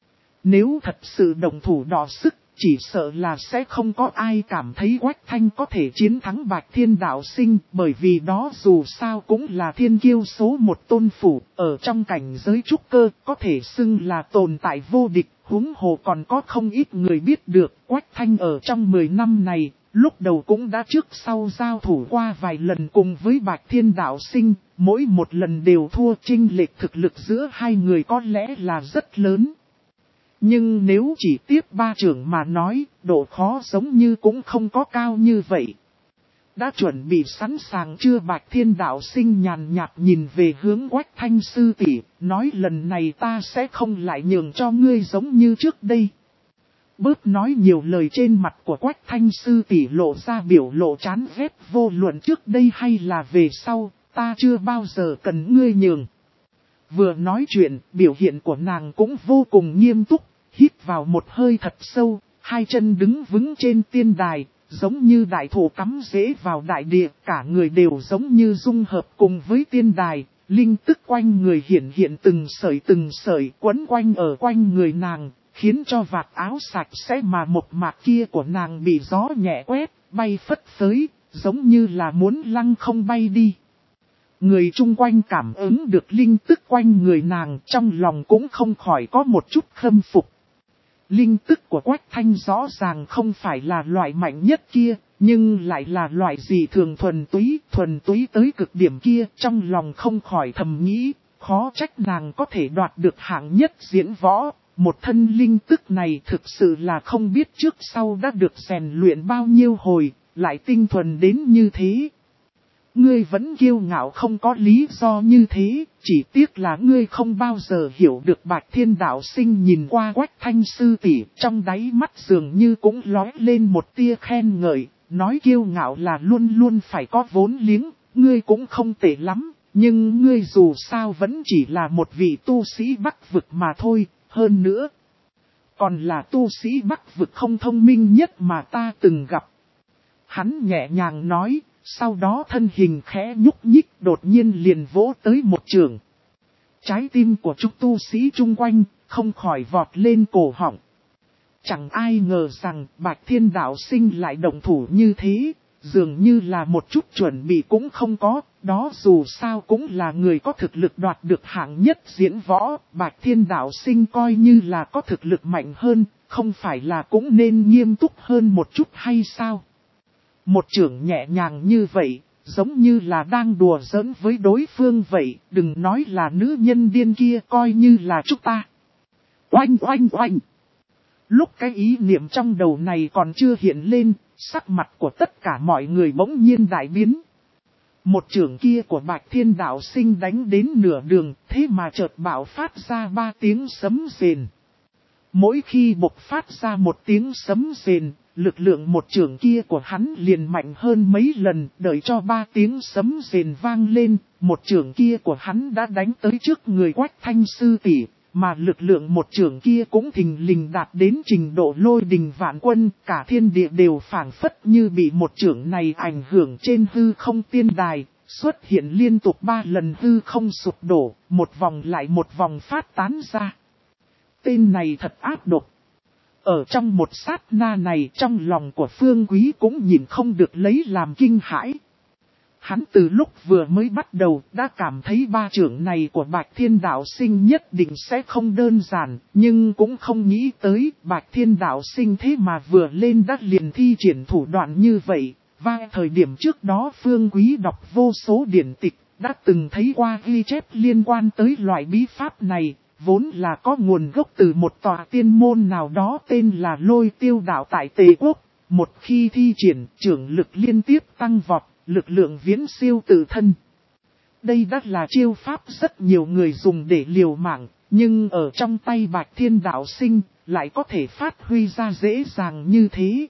Nếu thật sự động thủ đọ sức, chỉ sợ là sẽ không có ai cảm thấy Quách Thanh có thể chiến thắng Bạch Thiên Đạo Sinh, bởi vì đó dù sao cũng là thiên kiêu số một tôn phủ, ở trong cảnh giới trúc cơ, có thể xưng là tồn tại vô địch, huống hồ còn có không ít người biết được, Quách Thanh ở trong mười năm này. Lúc đầu cũng đã trước sau giao thủ qua vài lần cùng với Bạch Thiên Đạo Sinh, mỗi một lần đều thua, chênh lệch thực lực giữa hai người có lẽ là rất lớn. Nhưng nếu chỉ tiếp ba trưởng mà nói, độ khó giống như cũng không có cao như vậy. Đã chuẩn bị sẵn sàng chưa? Bạch Thiên Đạo Sinh nhàn nhạt nhìn về hướng Quách Thanh sư tỷ, nói lần này ta sẽ không lại nhường cho ngươi giống như trước đây. Bớt nói nhiều lời, trên mặt của Quách Thanh sư tỷ lộ ra biểu lộ chán ghét, vô luận trước đây hay là về sau, ta chưa bao giờ cần ngươi nhường. Vừa nói chuyện, biểu hiện của nàng cũng vô cùng nghiêm túc, hít vào một hơi thật sâu, hai chân đứng vững trên tiên đài, giống như đại thụ cắm rễ vào đại địa, cả người đều giống như dung hợp cùng với tiên đài, linh tức quanh người hiện hiện từng sợi từng sợi quấn quanh ở quanh người nàng. Khiến cho vạt áo sạch sẽ mà một mạc kia của nàng bị gió nhẹ quét, bay phất phới, giống như là muốn lăng không bay đi. Người chung quanh cảm ứng được linh tức quanh người nàng, trong lòng cũng không khỏi có một chút khâm phục. Linh tức của Quách Thanh rõ ràng không phải là loại mạnh nhất kia, nhưng lại là loại gì thường thuần túy, thuần túy tới cực điểm kia, trong lòng không khỏi thầm nghĩ, khó trách nàng có thể đoạt được hạng nhất diễn võ. Một thân linh tức này thực sự là không biết trước sau đã được rèn luyện bao nhiêu hồi, lại tinh thuần đến như thế. Ngươi vẫn kiêu ngạo không có lý do như thế, chỉ tiếc là ngươi không bao giờ hiểu được Bạch Thiên đạo sinh nhìn qua Quách Thanh sư tỷ, trong đáy mắt dường như cũng lóe lên một tia khen ngợi, nói kiêu ngạo là luôn luôn phải có vốn liếng, ngươi cũng không tệ lắm, nhưng ngươi dù sao vẫn chỉ là một vị tu sĩ Bắc vực mà thôi, hơn nữa. Còn là tu sĩ Bắc vực không thông minh nhất mà ta từng gặp. Hắn nhẹ nhàng nói. Sau đó thân hình khẽ nhúc nhích đột nhiên liền vỗ tới một trường. Trái tim của chúng tu sĩ chung quanh không khỏi vọt lên cổ họng. Chẳng ai ngờ rằng Bạch Thiên đạo sinh lại động thủ như thế, dường như là một chút chuẩn bị cũng không có, đó dù sao cũng là người có thực lực đoạt được hạng nhất diễn võ, Bạch Thiên đạo sinh coi như là có thực lực mạnh hơn, không phải là cũng nên nghiêm túc hơn một chút hay sao? Một trưởng nhẹ nhàng như vậy, giống như là đang đùa giỡn với đối phương vậy, đừng nói là nữ nhân điên kia coi như là chúng ta. Oanh oanh oanh! Lúc cái ý niệm trong đầu này còn chưa hiện lên, sắc mặt của tất cả mọi người bỗng nhiên đại biến. Một trưởng kia của Bạch Thiên đạo sinh đánh đến nửa đường, thế mà chợt bạo phát ra ba tiếng sấm rền. Mỗi khi bộc phát ra một tiếng sấm rền, lực lượng một trưởng kia của hắn liền mạnh hơn mấy lần, đợi cho ba tiếng sấm rền vang lên, một trưởng kia của hắn đã đánh tới trước người Quách Thanh sư tỷ, mà lực lượng một trưởng kia cũng thình lình đạt đến trình độ lôi đình vạn quân, cả thiên địa đều phảng phất như bị một trưởng này ảnh hưởng trên hư không tiên đài, xuất hiện liên tục ba lần hư không sụp đổ, một vòng lại một vòng phát tán ra. Tên này thật ác độc. Ở trong một sát na này trong lòng của Phương Quý cũng nhìn không được lấy làm kinh hãi. Hắn từ lúc vừa mới bắt đầu đã cảm thấy ba trưởng này của Bạch Thiên đạo sinh nhất định sẽ không đơn giản, nhưng cũng không nghĩ tới Bạch Thiên đạo sinh thế mà vừa lên đã liền thi triển thủ đoạn như vậy. Và thời điểm trước đó Phương Quý đọc vô số điển tịch, đã từng thấy qua ghi chép liên quan tới loại bí pháp này. Vốn là có nguồn gốc từ một tòa tiên môn nào đó tên là Lôi Tiêu đạo tại Tề Quốc. Một khi thi triển, trưởng lực liên tiếp tăng vọt, lực lượng viễn siêu tự thân. Đây đã là chiêu pháp rất nhiều người dùng để liều mạng, nhưng ở trong tay Bạch Thiên đạo sinh, lại có thể phát huy ra dễ dàng như thế.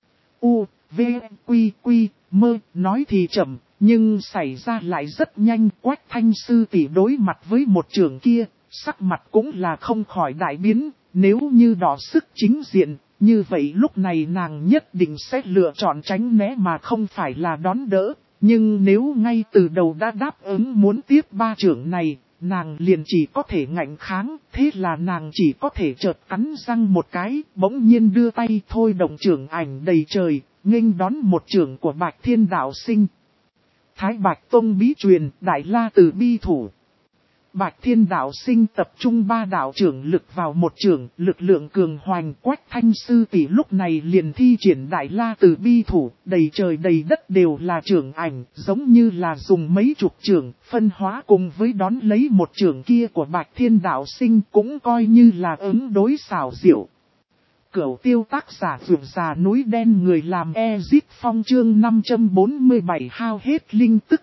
U, V, Quy, Quy, Mơ, nói thì chậm, nhưng xảy ra lại rất nhanh. Quách Thanh sư tỷ đối mặt với một trưởng kia. Sắc mặt cũng là không khỏi đại biến, nếu như đỏ sức chính diện, như vậy lúc này nàng nhất định sẽ lựa chọn tránh né mà không phải là đón đỡ. Nhưng nếu ngay từ đầu đã đáp ứng muốn tiếp ba trưởng này, nàng liền chỉ có thể ngạnh kháng, thế là nàng chỉ có thể chợt cắn răng một cái, bỗng nhiên đưa tay thôi động trưởng ảnh đầy trời, nghênh đón một trưởng của Bạch Thiên đạo sinh. Thái Bạch Tông bí truyền, Đại La Từ bi thủ. Bạch Thiên đạo sinh tập trung ba đạo trưởng lực vào một trưởng, lực lượng cường hoành. Quách Thanh sư tỷ lúc này liền thi triển Đại La Từ bi thủ, đầy trời đầy đất đều là trưởng ảnh, giống như là dùng mấy chục trưởng, phân hóa cùng với đón lấy một trưởng kia của Bạch Thiên đạo sinh cũng coi như là ứng đối xảo diệu. Cửu tiêu tác giả vượt già núi đen người làm Ezit Phong chương năm trăm bốn mươi bảy hao hết linh tức.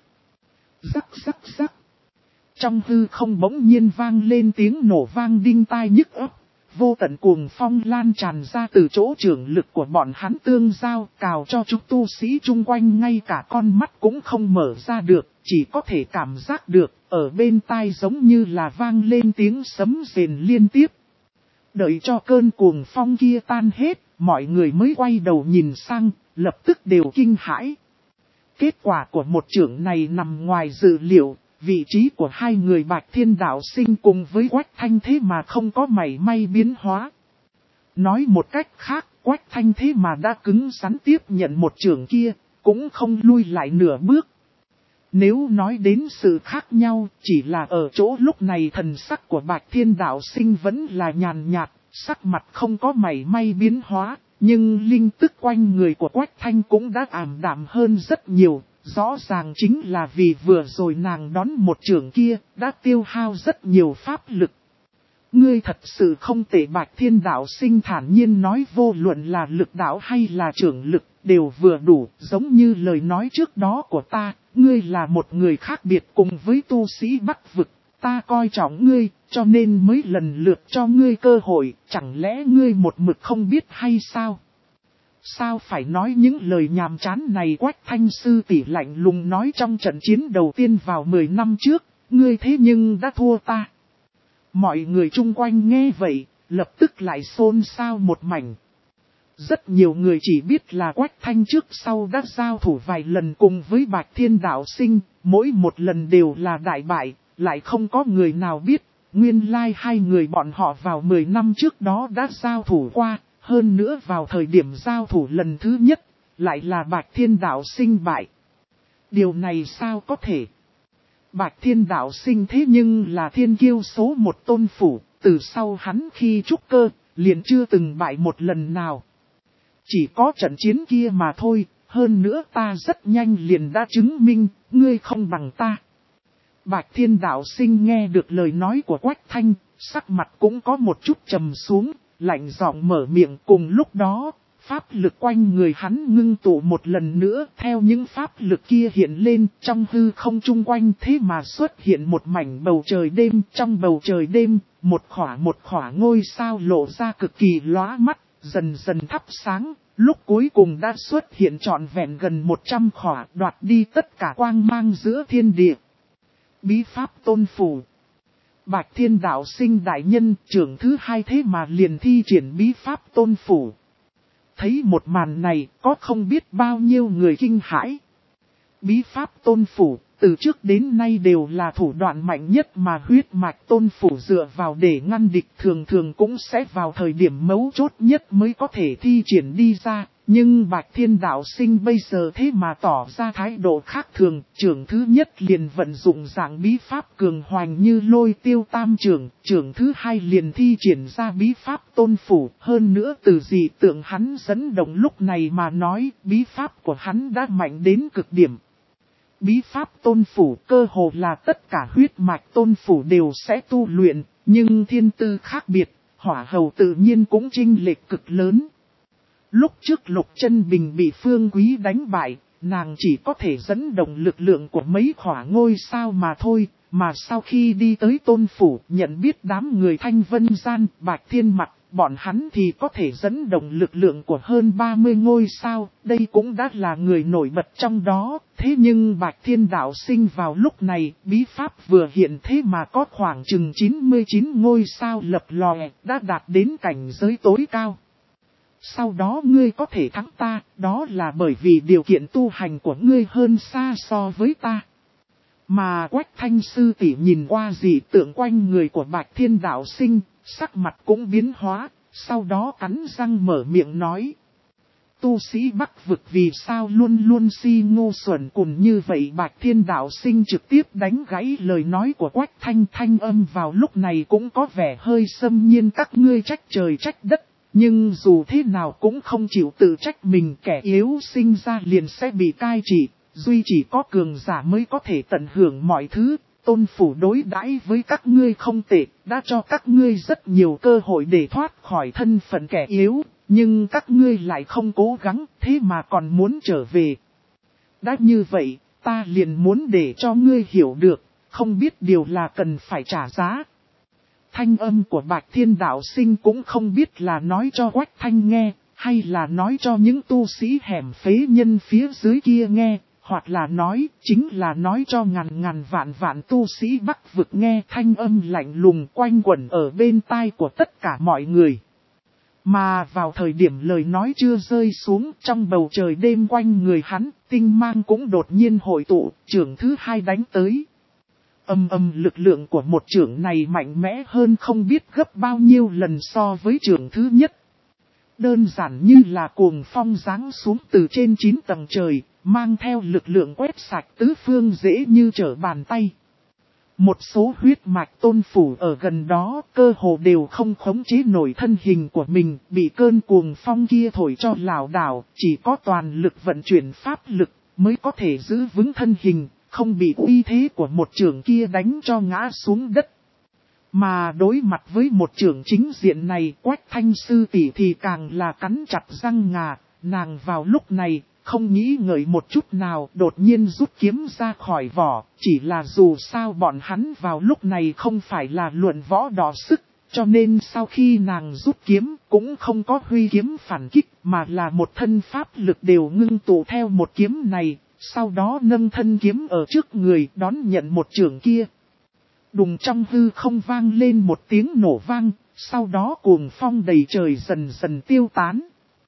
Rắc rắc rắc. Trong hư không bỗng nhiên vang lên tiếng nổ vang đinh tai nhức óc, vô tận cuồng phong lan tràn ra từ chỗ trưởng lực của bọn hắn tương giao, cào cho chúng tu sĩ chung quanh ngay cả con mắt cũng không mở ra được, chỉ có thể cảm giác được, ở bên tai giống như là vang lên tiếng sấm rền liên tiếp. Đợi cho cơn cuồng phong kia tan hết, mọi người mới quay đầu nhìn sang, lập tức đều kinh hãi. Kết quả của một trưởng này nằm ngoài dự liệu. Vị trí của hai người Bạch Thiên đạo sinh cùng với Quách Thanh thế mà không có mảy may biến hóa. Nói một cách khác, Quách Thanh thế mà đã cứng rắn tiếp nhận một trưởng kia, cũng không lui lại nửa bước. Nếu nói đến sự khác nhau, chỉ là ở chỗ lúc này thần sắc của Bạch Thiên đạo sinh vẫn là nhàn nhạt, sắc mặt không có mảy may biến hóa, nhưng linh tức quanh người của Quách Thanh cũng đã ảm đạm hơn rất nhiều. Rõ ràng chính là vì vừa rồi nàng đón một trưởng kia, đã tiêu hao rất nhiều pháp lực. Ngươi thật sự không tệ. Bạch Thiên đạo sinh thản nhiên nói, vô luận là lực đạo hay là trưởng lực, đều vừa đủ, giống như lời nói trước đó của ta, ngươi là một người khác biệt cùng với tu sĩ Bắc vực, ta coi trọng ngươi, cho nên mới lần lượt cho ngươi cơ hội, chẳng lẽ ngươi một mực không biết hay sao? Sao phải nói những lời nhàm chán này? Quách Thanh sư tỷ lạnh lùng nói, trong trận chiến đầu tiên vào mười năm trước, ngươi thế nhưng đã thua ta. Mọi người chung quanh nghe vậy, lập tức lại xôn xao một mảnh. Rất nhiều người chỉ biết là Quách Thanh trước sau đã giao thủ vài lần cùng với Bạch Thiên Đạo Sinh, mỗi một lần đều là đại bại, lại không có người nào biết, nguyên lai hai người bọn họ vào mười năm trước đó đã giao thủ qua, hơn nữa vào thời điểm giao thủ lần thứ nhất, lại là Bạch Thiên Đạo Sinh bại. Điều này sao có thể? Bạch Thiên Đạo Sinh thế nhưng là thiên kiêu số một tôn phủ, từ sau hắn khi trúc cơ, liền chưa từng bại một lần nào. Chỉ có trận chiến kia mà thôi, hơn nữa ta rất nhanh liền đã chứng minh, ngươi không bằng ta. Bạch Thiên Đạo Sinh nghe được lời nói của Quách Thanh, sắc mặt cũng có một chút trầm xuống, lạnh giọng mở miệng. Cùng lúc đó, pháp lực quanh người hắn ngưng tụ một lần nữa, theo những pháp lực kia hiện lên trong hư không chung quanh, thế mà xuất hiện một mảnh bầu trời đêm. Trong bầu trời đêm, một khỏa một khỏa ngôi sao lộ ra cực kỳ lóa mắt, dần dần thắp sáng, lúc cuối cùng đã xuất hiện trọn vẹn gần một trăm khỏa, đoạt đi tất cả quang mang giữa thiên địa. Bí pháp tôn phủ. Bạch Thiên Đạo Sinh đại nhân trưởng thứ hai thế mà liền thi triển bí pháp tôn phủ. Thấy một màn này, có không biết bao nhiêu người kinh hãi. Bí pháp tôn phủ, từ trước đến nay đều là thủ đoạn mạnh nhất mà huyết mạch tôn phủ dựa vào để ngăn địch, thường thường cũng sẽ vào thời điểm mấu chốt nhất mới có thể thi triển đi ra. Nhưng Bạch Thiên Đạo Sinh bây giờ thế mà tỏ ra thái độ khác thường, trưởng thứ nhất liền vận dụng dạng bí pháp cường hoành như lôi tiêu tam trưởng, trưởng thứ hai liền thi triển ra bí pháp tôn phủ. Hơn nữa từ dị tượng hắn dẫn động lúc này mà nói, bí pháp của hắn đã mạnh đến cực điểm. Bí pháp tôn phủ cơ hồ là tất cả huyết mạch tôn phủ đều sẽ tu luyện, nhưng thiên tư khác biệt, hỏa hầu tự nhiên cũng chênh lệch cực lớn. Lúc trước Lục Chân Bình bị Phương Quý đánh bại, nàng chỉ có thể dẫn động lực lượng của mấy khỏa ngôi sao mà thôi, mà sau khi đi tới tôn phủ nhận biết đám người Thanh Vân Gian, Bạch Thiên Mặc, bọn hắn thì có thể dẫn động lực lượng của hơn ba mươi ngôi sao, đây cũng đã là người nổi bật trong đó. Thế nhưng Bạch Thiên Đạo Sinh vào lúc này, bí pháp vừa hiện thế mà có khoảng chừng chín mươi chín ngôi sao lập lòe, đã đạt đến cảnh giới tối cao. Sau đó ngươi có thể thắng ta, đó là bởi vì điều kiện tu hành của ngươi hơn xa so với ta. Mà Quách Thanh sư tỷ nhìn qua dị tượng quanh người của Bạch Thiên Đạo Sinh, sắc mặt cũng biến hóa, sau đó cắn răng mở miệng nói. Tu sĩ Bắc vực vì sao luôn luôn si ngu xuẩn cùng như vậy? Bạch Thiên Đạo Sinh trực tiếp đánh gãy lời nói của Quách Thanh, thanh âm vào lúc này cũng có vẻ hơi xâm nhiên. Các ngươi trách trời trách đất, nhưng dù thế nào cũng không chịu tự trách mình, kẻ yếu sinh ra liền sẽ bị cai trị, duy chỉ có cường giả mới có thể tận hưởng mọi thứ. Tôn phủ đối đãi với các ngươi không tệ, đã cho các ngươi rất nhiều cơ hội để thoát khỏi thân phận kẻ yếu, nhưng các ngươi lại không cố gắng, thế mà còn muốn trở về. Đã như vậy, ta liền muốn để cho ngươi hiểu được, không biết điều là cần phải trả giá. Thanh âm của Bạch Thiên Đạo Sinh cũng không biết là nói cho Quách Thanh nghe, hay là nói cho những tu sĩ hẻm phế nhân phía dưới kia nghe, hoặc là nói, chính là nói cho ngàn ngàn vạn vạn tu sĩ Bắc vực nghe. Thanh âm lạnh lùng quanh quẩn ở bên tai của tất cả mọi người. Mà vào thời điểm lời nói chưa rơi xuống, trong bầu trời đêm quanh người hắn, tinh mang cũng đột nhiên hội tụ, trưởng thứ hai đánh tới. Âm âm lực lượng của một trưởng này mạnh mẽ hơn không biết gấp bao nhiêu lần so với trưởng thứ nhất. Đơn giản như là cuồng phong giáng xuống từ trên chín tầng trời, mang theo lực lượng quét sạch tứ phương dễ như trở bàn tay. Một số huyết mạch tôn phủ ở gần đó cơ hồ đều không khống chế nổi thân hình của mình, bị cơn cuồng phong kia thổi cho lảo đảo, chỉ có toàn lực vận chuyển pháp lực mới có thể giữ vững thân hình, không bị uy thế của một trưởng kia đánh cho ngã xuống đất. Mà đối mặt với một trưởng chính diện này, Quách Thanh sư tỷ thì càng là cắn chặt răng ngà, nàng vào lúc này không nghĩ ngợi một chút nào đột nhiên rút kiếm ra khỏi vỏ, chỉ là dù sao bọn hắn vào lúc này không phải là luận võ đọ sức, cho nên sau khi nàng rút kiếm cũng không có huy kiếm phản kích mà là một thân pháp lực đều ngưng tụ theo một kiếm này, sau đó nâng thân kiếm ở trước người đón nhận một chưởng kia. Đùng trong hư không vang lên một tiếng nổ vang, sau đó cuồng phong đầy trời dần dần tiêu tán.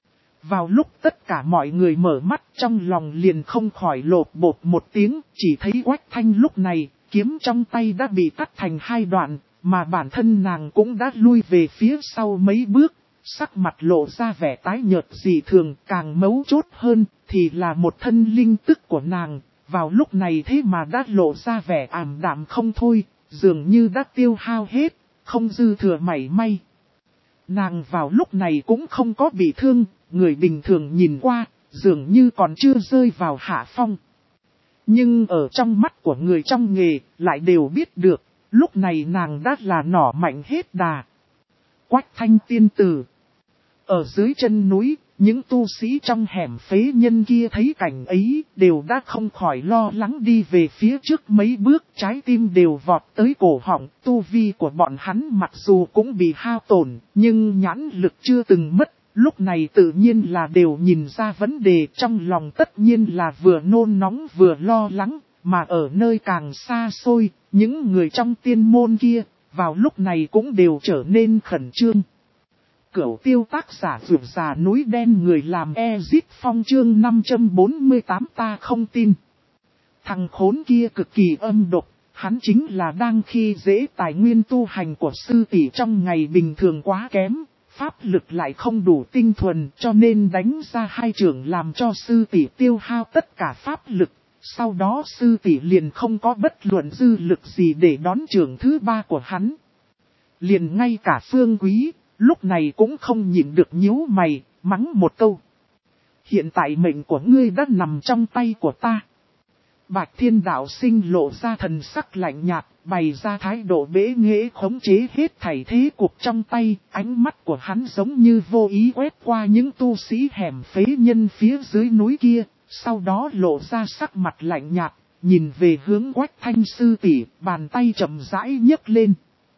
Vào lúc tất cả mọi người mở mắt trong lòng liền không khỏi lột bột một tiếng, chỉ thấy Quách Thanh lúc này, kiếm trong tay đã bị cắt thành hai đoạn, mà bản thân nàng cũng đã lui về phía sau mấy bước, sắc mặt lộ ra vẻ tái nhợt dị thường, càng mấu chốt hơn thì là một thân linh tức của nàng, vào lúc này thế mà đã lộ ra vẻ ảm đạm không thôi, dường như đã tiêu hao hết, không dư thừa mảy may. Nàng vào lúc này cũng không có bị thương, người bình thường nhìn qua, dường như còn chưa rơi vào hạ phong. Nhưng ở trong mắt của người trong nghề, lại đều biết được, lúc này nàng đã là nỏ mạnh hết đà. Quách Thanh tiên tử. Ở dưới chân núi, những tu sĩ trong hẻm phế nhân kia thấy cảnh ấy, đều đã không khỏi lo lắng đi về phía trước mấy bước, trái tim đều vọt tới cổ họng. Tu vi của bọn hắn mặc dù cũng bị hao tổn, nhưng nhãn lực chưa từng mất. Lúc này tự nhiên là đều nhìn ra vấn đề, trong lòng tất nhiên là vừa nôn nóng vừa lo lắng, mà ở nơi càng xa xôi, những người trong tiên môn kia, vào lúc này cũng đều trở nên khẩn trương. Cửu tiêu tác giả vượt già núi đen người làm Ezit Phong chương năm trăm bốn mươi tám ta không tin. Thằng khốn kia cực kỳ âm độc, hắn chính là đang khi dễ tài nguyên tu hành của sư tỷ trong ngày bình thường quá kém. Pháp lực lại không đủ tinh thuần cho nên đánh ra hai chưởng làm cho sư tỷ tiêu hao tất cả pháp lực. Sau đó sư tỷ liền không có bất luận dư lực gì để đón chưởng thứ ba của hắn. Liền ngay cả Phương Quý, lúc này cũng không nhịn được nhíu mày, mắng một câu. Hiện tại mệnh của ngươi đã nằm trong tay của ta. Bạch Thiên Đạo Sinh lộ ra thần sắc lạnh nhạt, bày ra thái độ bế nghệ khống chế hết thảy thế cuộc trong tay, ánh mắt của hắn giống như vô ý quét qua những tu sĩ hẻm phế nhân phía dưới núi kia, sau đó lộ ra sắc mặt lạnh nhạt, nhìn về hướng Quách Thanh sư tỷ, bàn tay chậm rãi nhấc lên.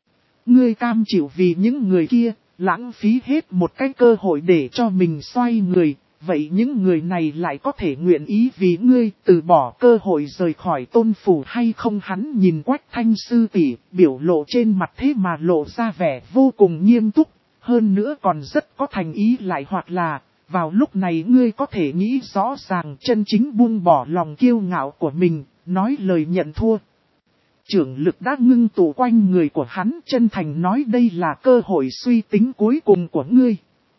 Ngươi cam chịu vì những người kia, lãng phí hết một cái cơ hội để cho mình xoay người. Vậy những người này lại có thể nguyện ý vì ngươi từ bỏ cơ hội rời khỏi tôn phủ hay không? Hắn nhìn Quách Thanh sư tỷ, biểu lộ trên mặt thế mà lộ ra vẻ vô cùng nghiêm túc, hơn nữa còn rất có thành ý, lại hoặc là, vào lúc này ngươi có thể nghĩ rõ ràng chân chính buông bỏ lòng kiêu ngạo của mình, nói lời nhận thua. Trưởng lực đã ngưng tụ quanh người của hắn, chân thành nói đây là cơ hội suy tính cuối cùng của ngươi.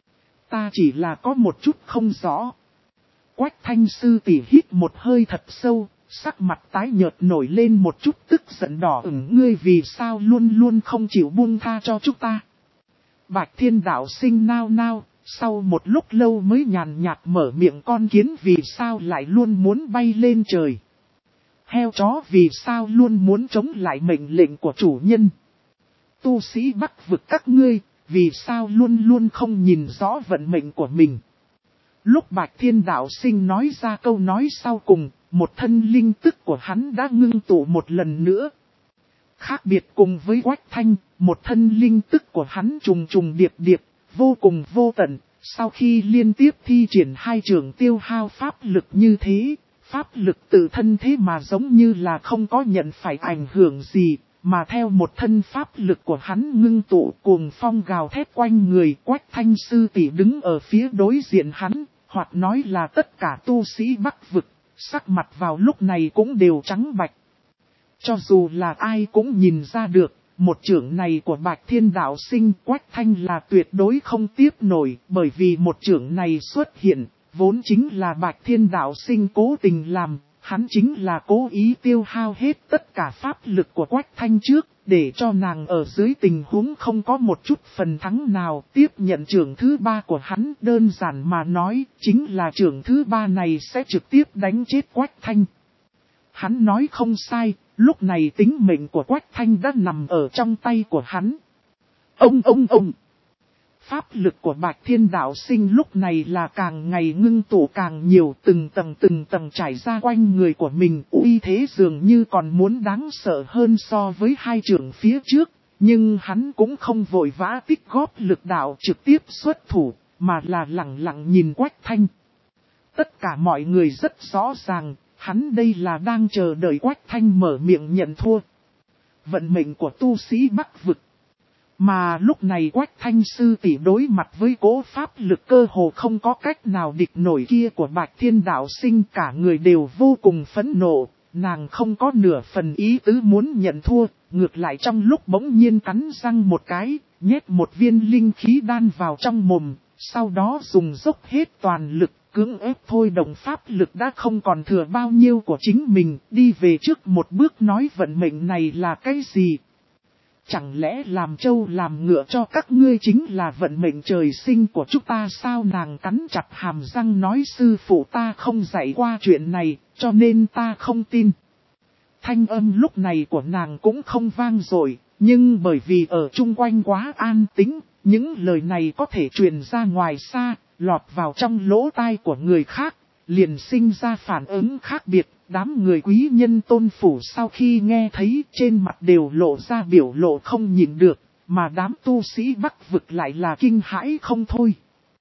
Ta chỉ là có một chút không rõ. Quách Thanh sư tỷ hít một hơi thật sâu, sắc mặt tái nhợt nổi lên một chút tức giận đỏ ửng. Ngươi vì sao luôn luôn không chịu buông tha cho chúng ta? Bạch Thiên Đạo Sinh nao nao, sau một lúc lâu mới nhàn nhạt mở miệng, con kiến vì sao lại luôn muốn bay lên trời? Heo chó vì sao luôn muốn chống lại mệnh lệnh của chủ nhân? Tu sĩ Bắc vực các ngươi, vì sao luôn luôn không nhìn rõ vận mệnh của mình? Lúc Bạch Thiên Đạo Sinh nói ra câu nói sau cùng, một thân linh tức của hắn đã ngưng tụ một lần nữa. Khác biệt cùng với Quách Thanh, một thân linh tức của hắn trùng trùng điệp điệp, vô cùng vô tận. Sau khi liên tiếp thi triển hai trường tiêu hao pháp lực như thế, pháp lực tự thân thế mà giống như là không có nhận phải ảnh hưởng gì. Mà theo một thân pháp lực của hắn ngưng tụ, cuồng phong gào thét quanh người. Quách Thanh sư tỷ đứng ở phía đối diện hắn, hoặc nói là tất cả tu sĩ Bắc vực, sắc mặt vào lúc này cũng đều trắng bạch. Cho dù là ai cũng nhìn ra được, một chưởng này của Bạch Thiên Đạo Sinh Quách Thanh là tuyệt đối không tiếp nổi, bởi vì một chưởng này xuất hiện, vốn chính là Bạch Thiên Đạo Sinh cố tình làm. Hắn chính là cố ý tiêu hao hết tất cả pháp lực của Quách Thanh trước, để cho nàng ở dưới tình huống không có một chút phần thắng nào tiếp nhận chưởng thứ ba của hắn. Đơn giản mà nói, chính là chưởng thứ ba này sẽ trực tiếp đánh chết Quách Thanh. Hắn nói không sai, lúc này tính mệnh của Quách Thanh đã nằm ở trong tay của hắn. Ông ông ông! Pháp lực của Bạch Thiên Đạo Sinh lúc này là càng ngày ngưng tụ càng nhiều, từng tầng từng tầng trải ra quanh người của mình, uy thế dường như còn muốn đáng sợ hơn so với hai trưởng phía trước, nhưng hắn cũng không vội vã tích góp lực đạo trực tiếp xuất thủ, mà là lặng lặng nhìn Quách Thanh. Tất cả mọi người rất rõ ràng, hắn đây là đang chờ đợi Quách Thanh mở miệng nhận thua. Vận mệnh của tu sĩ Bắc vực. Mà lúc này Quách Thanh sư tỷ đối mặt với cỗ pháp lực cơ hồ không có cách nào địch nổi kia của Bạch Thiên Đạo Sinh, cả người đều vô cùng phẫn nộ, nàng không có nửa phần ý tứ muốn nhận thua, ngược lại trong lúc bỗng nhiên cắn răng một cái, nhét một viên linh khí đan vào trong mồm, sau đó dùng dốc hết toàn lực, cưỡng ép thôi động pháp lực đã không còn thừa bao nhiêu của chính mình, đi về trước một bước nói vận mệnh này là cái gì? Chẳng lẽ làm trâu làm ngựa cho các ngươi chính là vận mệnh trời sinh của chúng ta sao? Nàng cắn chặt hàm răng nói sư phụ ta không dạy qua chuyện này, cho nên ta không tin. Thanh âm lúc này của nàng cũng không vang dội, nhưng bởi vì ở chung quanh quá an tĩnh, những lời này có thể truyền ra ngoài xa, lọt vào trong lỗ tai của người khác, liền sinh ra phản ứng khác biệt. Đám người quý nhân tôn phủ sau khi nghe thấy trên mặt đều lộ ra biểu lộ không nhìn được, mà đám tu sĩ Bắc vực lại là kinh hãi không thôi.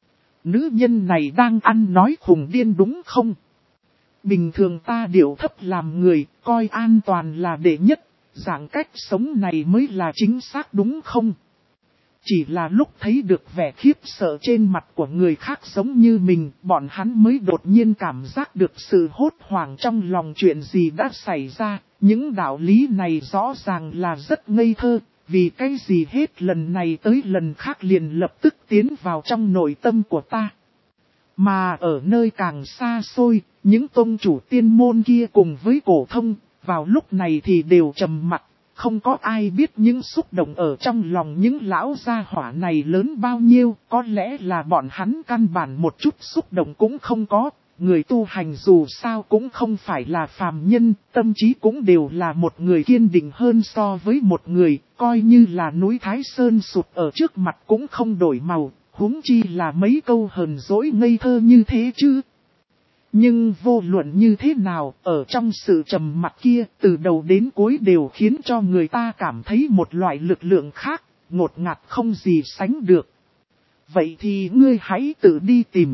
Nữ nhân này đang ăn nói khùng điên đúng không? Bình thường ta điệu thấp làm người, coi an toàn là đệ nhất, dạng cách sống này mới là chính xác đúng không? Chỉ là lúc thấy được vẻ khiếp sợ trên mặt của người khác giống như mình, bọn hắn mới đột nhiên cảm giác được sự hốt hoảng trong lòng chuyện gì đã xảy ra. Những đạo lý này rõ ràng là rất ngây thơ, vì cái gì hết lần này tới lần khác liền lập tức tiến vào trong nội tâm của ta. Mà ở nơi càng xa xôi, những tôn chủ tiên môn kia cùng với cổ thông, vào lúc này thì đều trầm mặc. Không có ai biết những xúc động ở trong lòng những lão gia hỏa này lớn bao nhiêu, có lẽ là bọn hắn căn bản một chút xúc động cũng không có. Người tu hành dù sao cũng không phải là phàm nhân, tâm trí cũng đều là một người kiên định hơn so với một người, coi như là núi Thái Sơn sụt ở trước mặt cũng không đổi màu, huống chi là mấy câu hờn dỗi ngây thơ như thế chứ. Nhưng vô luận như thế nào, ở trong sự trầm mặc kia, từ đầu đến cuối đều khiến cho người ta cảm thấy một loại lực lượng khác, ngột ngạt không gì sánh được. Vậy thì ngươi hãy tự đi tìm.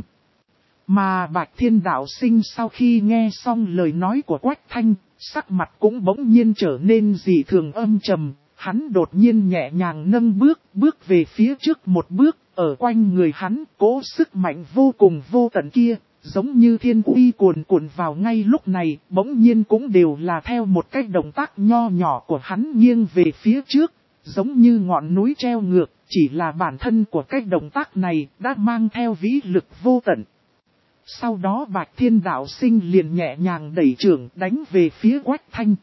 Mà Bạch Thiên Đạo Sinh sau khi nghe xong lời nói của Quách Thanh, sắc mặt cũng bỗng nhiên trở nên dị thường âm trầm, hắn đột nhiên nhẹ nhàng nâng bước, bước về phía trước một bước, ở quanh người hắn, cố sức mạnh vô cùng vô tận kia. Giống như thiên uy cuồn cuộn vào ngay lúc này, bỗng nhiên cũng đều là theo một cái động tác nho nhỏ của hắn nghiêng về phía trước, giống như ngọn núi treo ngược, chỉ là bản thân của cái động tác này đã mang theo vĩ lực vô tận. Sau đó Bạch Thiên Đạo Sinh liền nhẹ nhàng đẩy chưởng đánh về phía Quách Thanh.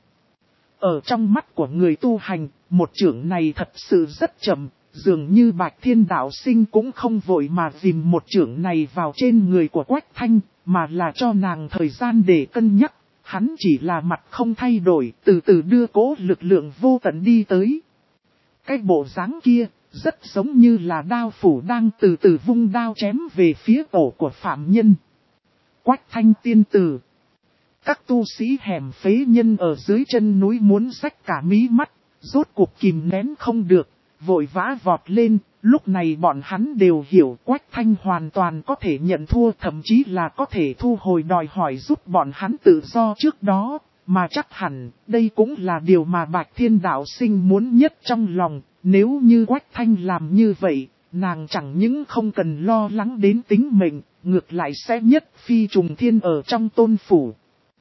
Ở trong mắt của người tu hành, một chưởng này thật sự rất chậm. Dường như Bạch Thiên Đạo Sinh cũng không vội mà dìm một chưởng này vào trên người của Quách Thanh, mà là cho nàng thời gian để cân nhắc. Hắn chỉ là mặt không thay đổi, từ từ đưa cố lực lượng vô tận đi tới. Cái bộ dáng kia, rất giống như là đao phủ đang từ từ vung đao chém về phía tổ của phạm nhân. Quách Thanh tiên tử. Các tu sĩ hẻm phế nhân ở dưới chân núi muốn rách cả mí mắt, rốt cuộc kìm nén không được. Vội vã vọt lên, lúc này bọn hắn đều hiểu Quách Thanh hoàn toàn có thể nhận thua, thậm chí là có thể thu hồi đòi hỏi giúp bọn hắn tự do trước đó, mà chắc hẳn đây cũng là điều mà Bạch Thiên Đạo Sinh muốn nhất trong lòng. Nếu như Quách Thanh làm như vậy, nàng chẳng những không cần lo lắng đến tính mệnh, ngược lại sẽ nhất phi trùng thiên ở trong tôn phủ.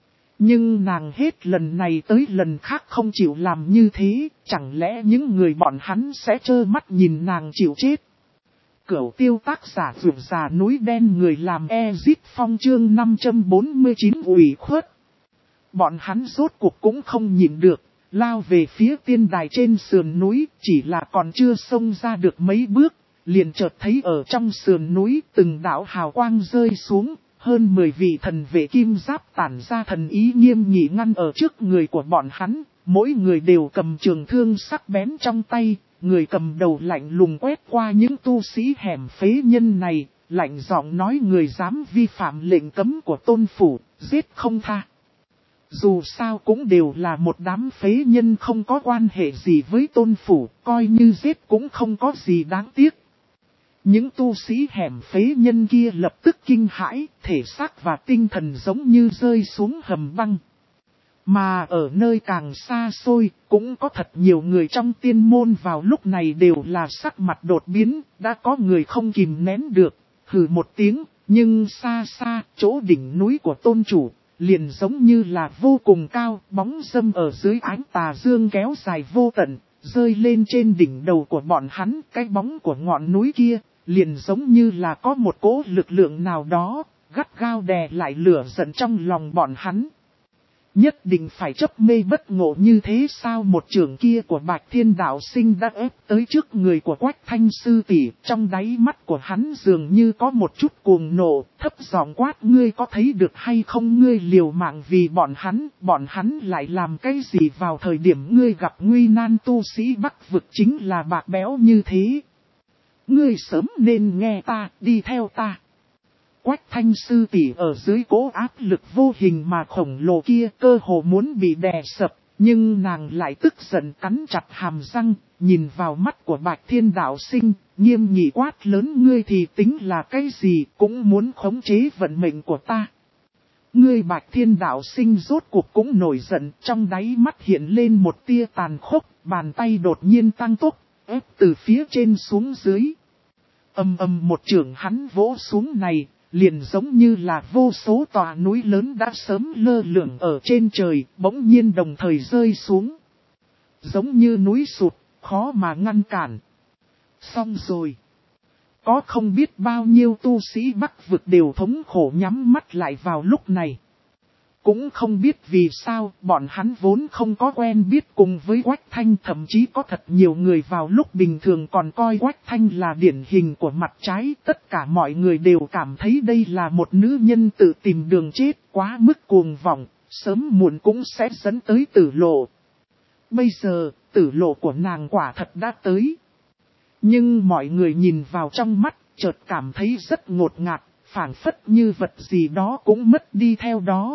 Nhưng nàng hết lần này tới lần khác không chịu làm như thế, chẳng lẽ những người bọn hắn sẽ trơ mắt nhìn nàng chịu chết. Cửu tiêu tác giả vượt già núi đen người làm Ezit Phong chương năm trăm bốn mươi chín ủy khuất. Bọn hắn rốt cuộc cũng không nhìn được, lao về phía tiên đài trên sườn núi, chỉ là còn chưa xông ra được mấy bước, liền chợt thấy ở trong sườn núi từng đạo hào quang rơi xuống. Hơn mười vị thần vệ kim giáp tản ra thần ý nghiêm nghị ngăn ở trước người của bọn hắn, mỗi người đều cầm trường thương sắc bén trong tay, người cầm đầu lạnh lùng quét qua những tu sĩ hẻm phế nhân này, lạnh giọng nói người dám vi phạm lệnh cấm của tôn phủ, giết không tha. Dù sao cũng đều là một đám phế nhân không có quan hệ gì với tôn phủ, coi như giết cũng không có gì đáng tiếc. Những tu sĩ hẻm phế nhân kia lập tức kinh hãi, thể xác và tinh thần giống như rơi xuống hầm băng. Mà ở nơi càng xa xôi, cũng có thật nhiều người trong tiên môn vào lúc này đều là sắc mặt đột biến, đã có người không kìm nén được, hừ một tiếng, nhưng xa xa, chỗ đỉnh núi của tôn chủ, liền giống như là vô cùng cao, bóng râm ở dưới ánh tà dương kéo dài vô tận, rơi lên trên đỉnh đầu của bọn hắn, cái bóng của ngọn núi kia, liền giống như là có một cỗ lực lượng nào đó, gắt gao đè lại lửa giận trong lòng bọn hắn. Nhất định phải chấp mê bất ngộ như thế sao? Một trường kia của Bạch Thiên Đạo Sinh đã ép tới trước người của Quách Thanh sư tỷ, trong đáy mắt của hắn dường như có một chút cuồng nộ, thấp giọng quát: ngươi có thấy được hay không? Ngươi liều mạng vì bọn hắn, bọn hắn lại làm cái gì vào thời điểm ngươi gặp nguy nan? Tu sĩ Bắc vực chính là bạc béo như thế. Ngươi sớm nên nghe ta, đi theo ta. Quách Thanh sư tỷ ở dưới cố áp lực vô hình mà khổng lồ kia, cơ hồ muốn bị đè sập, nhưng nàng lại tức giận cắn chặt hàm răng, nhìn vào mắt của Bạch Thiên Đạo Sinh, nghiêm nghị quát lớn: ngươi thì tính là cái gì, cũng muốn khống chế vận mệnh của ta. Ngươi Bạch Thiên Đạo Sinh rốt cuộc cũng nổi giận, trong đáy mắt hiện lên một tia tàn khốc, bàn tay đột nhiên tăng tốc, ép từ phía trên xuống dưới. Ầm ầm một chưởng hắn vỗ xuống này, liền giống như là vô số tòa núi lớn đã sớm lơ lửng ở trên trời, bỗng nhiên đồng thời rơi xuống. Giống như núi sụt, khó mà ngăn cản. Xong rồi. Có không biết bao nhiêu tu sĩ Bắc vực đều thống khổ nhắm mắt lại vào lúc này. Cũng không biết vì sao, bọn hắn vốn không có quen biết cùng với Quách Thanh, thậm chí có thật nhiều người vào lúc bình thường còn coi Quách Thanh là điển hình của mặt trái. Tất cả mọi người đều cảm thấy đây là một nữ nhân tự tìm đường chết, quá mức cuồng vọng, sớm muộn cũng sẽ dẫn tới tử lộ. Bây giờ, tử lộ của nàng quả thật đã tới. Nhưng mọi người nhìn vào trong mắt, chợt cảm thấy rất ngột ngạt, phảng phất như vật gì đó cũng mất đi theo đó.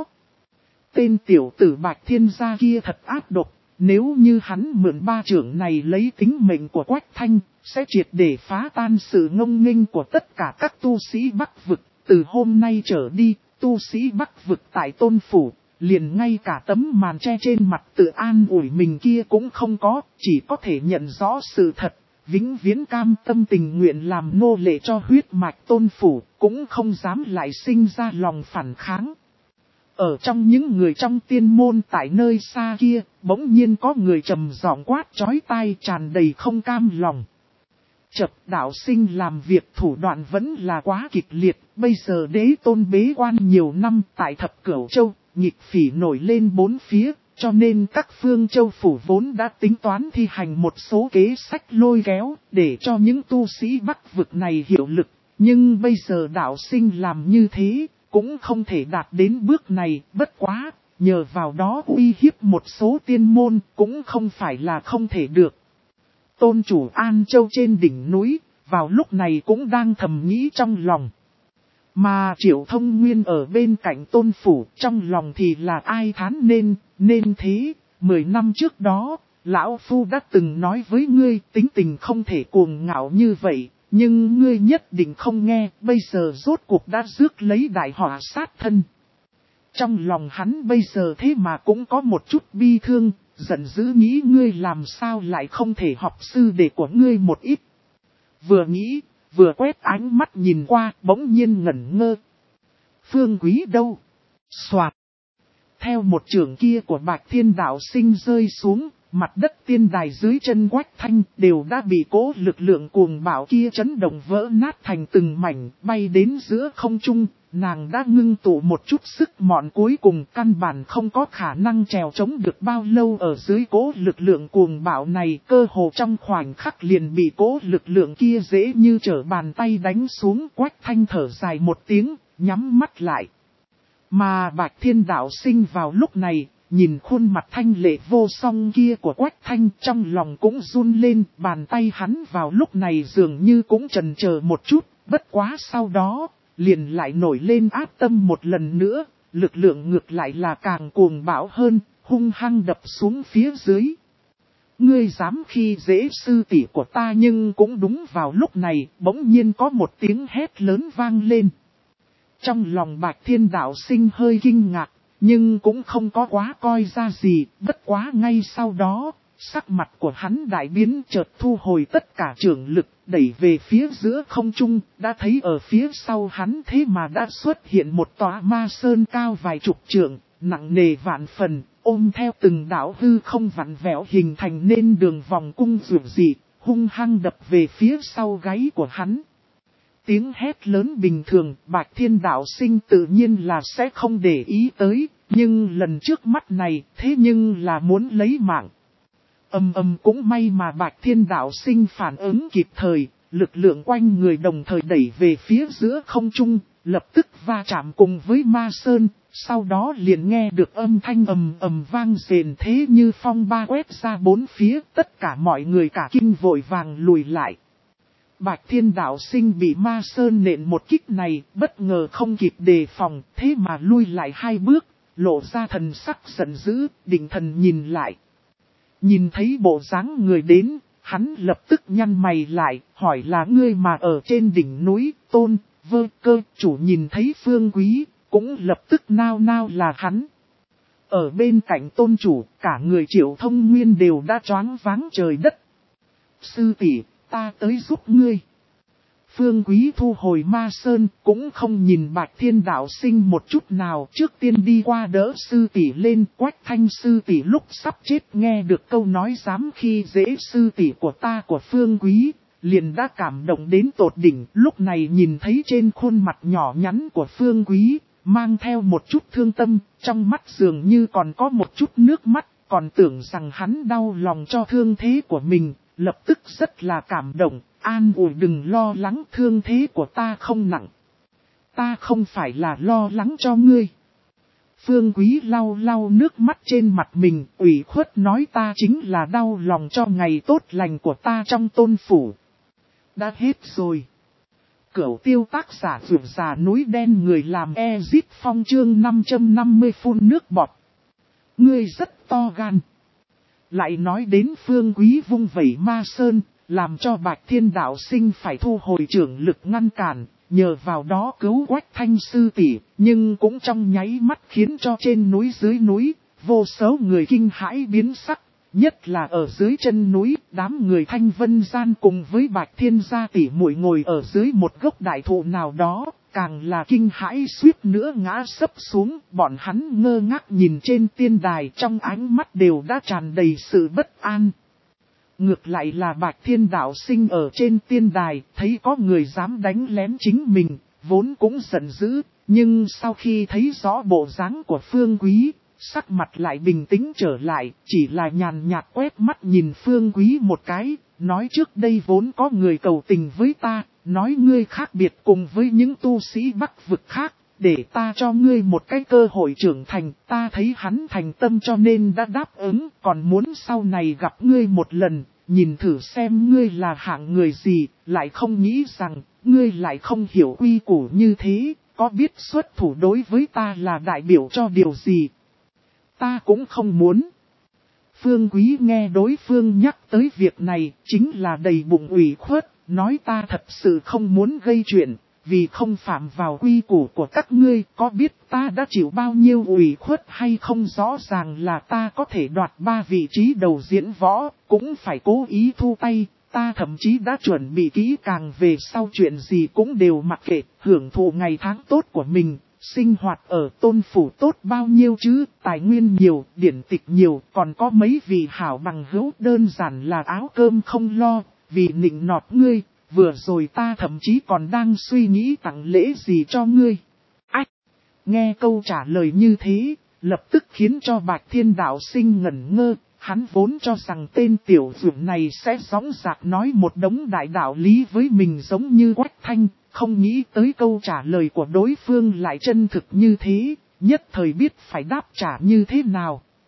Tên tiểu tử Bạch Thiên gia kia thật ác độc, nếu như hắn mượn ba chưởng này lấy tính mệnh của Quách Thanh, sẽ triệt để phá tan sự ngông nghênh của tất cả các tu sĩ Bắc vực. Từ hôm nay trở đi, tu sĩ Bắc vực tại tôn phủ, liền ngay cả tấm màn che trên mặt tự an ủi mình kia cũng không có, chỉ có thể nhận rõ sự thật, vĩnh viễn cam tâm tình nguyện làm nô lệ cho huyết mạch tôn phủ, cũng không dám lại sinh ra lòng phản kháng. Ở trong những người trong tiên môn tại nơi xa kia, bỗng nhiên có người trầm giọng quát chói tai, tràn đầy không cam lòng. Chập Đạo Sinh làm việc thủ đoạn vẫn là quá kịch liệt, bây giờ đế tôn bế quan nhiều năm tại Thập Cửu Châu, nghịch phỉ nổi lên bốn phía, cho nên các phương châu phủ vốn đã tính toán thi hành một số kế sách lôi kéo, để cho những tu sĩ Bắc vực này hiệu lực, nhưng bây giờ Đạo Sinh làm như thế, cũng không thể đạt đến bước này, bất quá, nhờ vào đó uy hiếp một số tiên môn, cũng không phải là không thể được. Tôn chủ An Châu trên đỉnh núi, vào lúc này cũng đang thầm nghĩ trong lòng. Mà Triệu Thông Nguyên ở bên cạnh tôn phủ, trong lòng thì là ai thán nên, nên thế, mười năm trước đó, Lão Phu đã từng nói với ngươi tính tình không thể cuồng ngạo như vậy. Nhưng ngươi nhất định không nghe, bây giờ rốt cuộc đã rước lấy đại họa sát thân. Trong lòng hắn bây giờ thế mà cũng có một chút bi thương, giận dữ nghĩ ngươi làm sao lại không thể học sư đệ của ngươi một ít. Vừa nghĩ, vừa quét ánh mắt nhìn qua, bỗng nhiên ngẩn ngơ. Phương Quý đâu? Soạt. Theo một trường kia của Bạch Thiên Đạo Sinh rơi xuống, mặt đất tiên đài dưới chân Quách Thanh đều đã bị cố lực lượng cuồng bạo kia chấn động vỡ nát thành từng mảnh, bay đến giữa không trung, nàng đã ngưng tụ một chút sức mọn cuối cùng, căn bản không có khả năng trèo chống được bao lâu ở dưới cố lực lượng cuồng bạo này, cơ hồ trong khoảnh khắc liền bị cố lực lượng kia dễ như trở bàn tay đánh xuống. Quách Thanh thở dài một tiếng, nhắm mắt lại. Mà Bạch Thiên Đạo Sinh vào lúc này, nhìn khuôn mặt thanh lệ vô song kia của Quách Thanh trong lòng cũng run lên, bàn tay hắn vào lúc này dường như cũng chần chờ một chút, bất quá sau đó, liền lại nổi lên áp tâm một lần nữa, lực lượng ngược lại là càng cuồng bạo hơn, hung hăng đập xuống phía dưới. Ngươi dám khi dễ sư tỷ của ta, nhưng cũng đúng vào lúc này, bỗng nhiên có một tiếng hét lớn vang lên. Trong lòng Bạch Thiên Đạo Sinh hơi kinh ngạc, nhưng cũng không có quá coi ra gì, bất quá ngay sau đó, sắc mặt của hắn đại biến, chợt thu hồi tất cả trưởng lực, đẩy về phía giữa không trung, đã thấy ở phía sau hắn thế mà đã xuất hiện một tòa ma sơn cao vài chục trượng, nặng nề vạn phần, ôm theo từng đạo hư không vặn vẹo hình thành nên đường vòng cung rượu dị, hung hăng đập về phía sau gáy của hắn. Tiếng hét lớn bình thường, Bạch Thiên Đạo Sinh tự nhiên là sẽ không để ý tới, nhưng lần trước mắt này, thế nhưng là muốn lấy mạng. Âm âm cũng may mà Bạch Thiên Đạo Sinh phản ứng kịp thời, lực lượng quanh người đồng thời đẩy về phía giữa không trung, lập tức va chạm cùng với ma sơn, sau đó liền nghe được âm thanh ầm ầm vang rền thế như phong ba quét ra bốn phía, tất cả mọi người cả kinh vội vàng lùi lại. Bạch Thiên Đạo Sinh bị ma sơn nện một kích này, bất ngờ không kịp đề phòng, thế mà lui lại hai bước, lộ ra thần sắc giận dữ, định thần nhìn lại. Nhìn thấy bộ dáng người đến, hắn lập tức nhăn mày lại, hỏi là ngươi mà ở trên đỉnh núi, Tôn, Vơ, Cơ, chủ nhìn thấy Phương Quý, cũng lập tức nao nao là hắn. Ở bên cạnh Tôn chủ, cả người Triệu Thông Nguyên đều đã choáng váng trời đất. Sư tỷ, ta tới giúp ngươi. Phương Quý thu hồi ma sơn, cũng không nhìn Bạch Thiên Đạo Sinh một chút nào, trước tiên đi qua đỡ sư tỷ lên. Quách Thanh sư tỷ lúc sắp chết nghe được câu nói dám khi dễ sư tỷ của ta của Phương Quý, liền đã cảm động đến tột đỉnh. Lúc này nhìn thấy trên khuôn mặt nhỏ nhắn của Phương Quý, mang theo một chút thương tâm, trong mắt dường như còn có một chút nước mắt, còn tưởng rằng hắn đau lòng cho thương thế của mình, lập tức rất là cảm động. An ủi đừng lo lắng, thương thế của ta không nặng. Ta không phải là lo lắng cho ngươi. Phương Quý lau lau nước mắt trên mặt mình, ủy khuất nói ta chính là đau lòng cho ngày tốt lành của ta trong tôn phủ. Đã hết rồi. Cửu tiêu tác giả vượt già núi đen người làm Ezit Phong chương năm trăm năm mươi phun nước bọt. Ngươi rất to gan. Lại nói đến Phương Quý vung vẩy ma sơn, làm cho Bạch Thiên Đạo Sinh phải thu hồi trưởng lực ngăn cản, nhờ vào đó cứu Quách Thanh sư tỷ, nhưng cũng trong nháy mắt khiến cho trên núi dưới núi, vô số người kinh hãi biến sắc, nhất là ở dưới chân núi, đám người Thanh Vân Gian cùng với Bạch Thiên gia tỷ muội ngồi ở dưới một gốc đại thụ nào đó, càng là kinh hãi suýt nữa ngã sấp xuống, bọn hắn ngơ ngác nhìn trên tiên đài, trong ánh mắt đều đã tràn đầy sự bất an. Ngược lại là Bạch Thiên Đạo Sinh ở trên tiên đài, thấy có người dám đánh lén chính mình, vốn cũng giận dữ, nhưng sau khi thấy rõ bộ dáng của Phương Quý, sắc mặt lại bình tĩnh trở lại, chỉ là nhàn nhạt quét mắt nhìn Phương Quý một cái, nói trước đây vốn có người cầu tình với ta, nói ngươi khác biệt cùng với những tu sĩ Bắc vực khác, để ta cho ngươi một cái cơ hội trưởng thành, ta thấy hắn thành tâm cho nên đã đáp ứng, còn muốn sau này gặp ngươi một lần, nhìn thử xem ngươi là hạng người gì, lại không nghĩ rằng, ngươi lại không hiểu quy củ như thế, có biết xuất thủ đối với ta là đại biểu cho điều gì. Ta cũng không muốn. Phương Quý nghe đối phương nhắc tới việc này, chính là đầy bụng ủy khuất, nói ta thật sự không muốn gây chuyện. Vì không phạm vào quy củ của các ngươi, có biết ta đã chịu bao nhiêu ủy khuất hay không, rõ ràng là ta có thể đoạt ba vị trí đầu diễn võ, cũng phải cố ý thu tay, ta thậm chí đã chuẩn bị kỹ càng về sau chuyện gì cũng đều mặc kệ, hưởng thụ ngày tháng tốt của mình, sinh hoạt ở tôn phủ tốt bao nhiêu chứ, tài nguyên nhiều, điển tịch nhiều, còn có mấy vị hảo bằng hữu, đơn giản là áo cơm không lo, vì nịnh nọt ngươi. Vừa rồi ta thậm chí còn đang suy nghĩ tặng lễ gì cho ngươi. Ách! Nghe câu trả lời như thế, lập tức khiến cho Bạch Thiên Đạo Sinh ngẩn ngơ. Hắn vốn cho rằng tên tiểu dưỡng này sẽ dõng dạc nói một đống đại đạo lý với mình giống như Quách Thanh. Không nghĩ tới câu trả lời của đối phương lại chân thực như thế, nhất thời biết phải đáp trả như thế nào.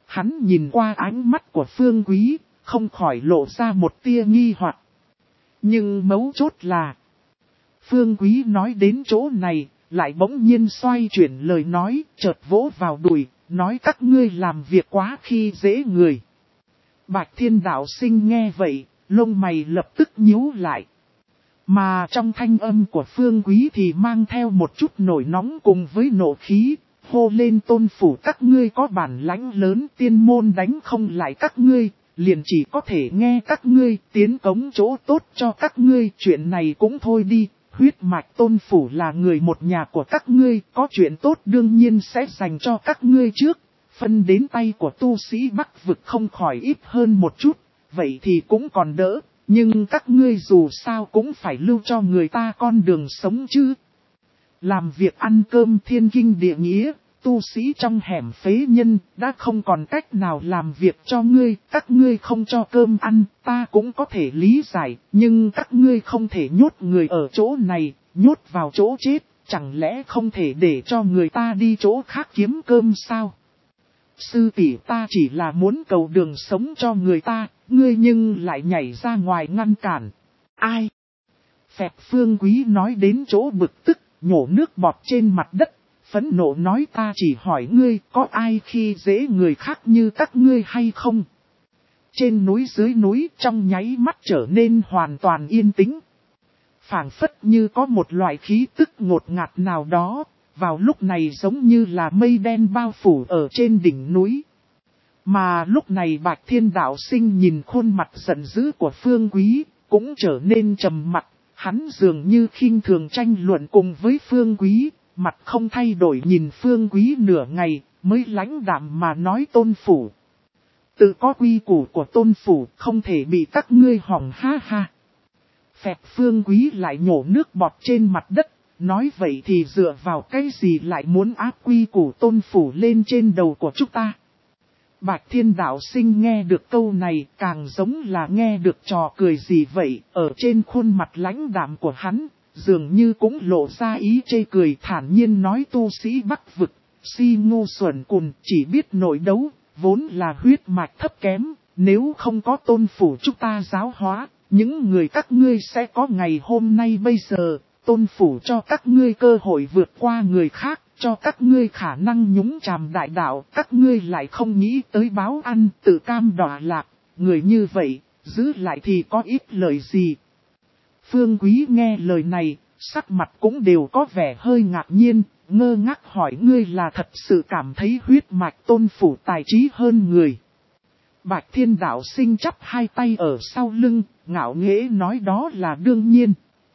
Hắn nhìn qua ánh mắt của Phương Quý, không khỏi lộ ra một tia nghi hoặc. Nhưng mấu chốt là, Phương Quý nói đến chỗ này, lại bỗng nhiên xoay chuyển lời nói, chợt vỗ vào đùi, nói các ngươi làm việc quá khi dễ người. Bạch Thiên Đạo Sinh nghe vậy, lông mày lập tức nhíu lại. Mà trong thanh âm của Phương Quý thì mang theo một chút nổi nóng cùng với nộ khí, hô lên tôn phủ các ngươi có bản lãnh lớn, tiên môn đánh không lại các ngươi, liền chỉ có thể nghe các ngươi tiến cống chỗ tốt cho các ngươi, chuyện này cũng thôi đi. Huyết mạch tôn phủ là người một nhà của các ngươi, có chuyện tốt đương nhiên sẽ dành cho các ngươi trước. Phân đến tay của tu sĩ Bắc vực không khỏi ít hơn một chút, vậy thì cũng còn đỡ, nhưng các ngươi dù sao cũng phải lưu cho người ta con đường sống chứ. Làm việc ăn cơm thiên kinh địa nghĩa, tu sĩ trong hẻm phế nhân đã không còn cách nào làm việc cho ngươi, các ngươi không cho cơm ăn, ta cũng có thể lý giải, nhưng các ngươi không thể nhốt người ở chỗ này, nhốt vào chỗ chết, chẳng lẽ không thể để cho người ta đi chỗ khác kiếm cơm sao? Sư tỷ ta chỉ là muốn cầu đường sống cho người ta, ngươi nhưng lại nhảy ra ngoài ngăn cản. Ai? Phẹp Phương Quý nói đến chỗ bực tức, nhổ nước bọt trên mặt đất, phẫn nộ nói ta chỉ hỏi ngươi có ai khi dễ người khác như các ngươi hay không? Trên núi dưới núi trong nháy mắt trở nên hoàn toàn yên tĩnh. Phảng phất như có một loại khí tức ngột ngạt nào đó, vào lúc này giống như là mây đen bao phủ ở trên đỉnh núi. Mà lúc này Bạch Thiên Đạo Sinh nhìn khuôn mặt giận dữ của Phương Quý, cũng trở nên trầm mặc, hắn dường như khinh thường tranh luận cùng với Phương Quý, mặt không thay đổi nhìn Phương Quý nửa ngày, mới lãnh đạm mà nói tôn phủ. Tự có quy củ của tôn phủ, không thể bị các ngươi hỏng ha ha. Phẹp Phương Quý lại nhổ nước bọt trên mặt đất, nói vậy thì dựa vào cái gì lại muốn áp quy củ tôn phủ lên trên đầu của chúng ta. Bạch Thiên Đạo Sinh nghe được câu này càng giống là nghe được trò cười gì vậy, ở trên khuôn mặt lãnh đạm của hắn, dường như cũng lộ ra ý chê cười thản nhiên nói tu sĩ Bắc vực, si ngu xuẩn cùn chỉ biết nội đấu, vốn là huyết mạch thấp kém, nếu không có tôn phủ chúng ta giáo hóa, những người các ngươi sẽ có ngày hôm nay bây giờ, tôn phủ cho các ngươi cơ hội vượt qua người khác. Cho các ngươi khả năng nhúng chàm đại đạo, các ngươi lại không nghĩ tới báo ăn, tự cam đọa lạc, người như vậy, giữ lại thì có ít lời gì. Phương Quý nghe lời này, sắc mặt cũng đều có vẻ hơi ngạc nhiên, ngơ ngác hỏi ngươi là thật sự cảm thấy huyết mạch tôn phủ tài trí hơn người. Bạch Thiên Đạo Sinh chắp hai tay ở sau lưng, ngạo nghễ nói đó là đương nhiên.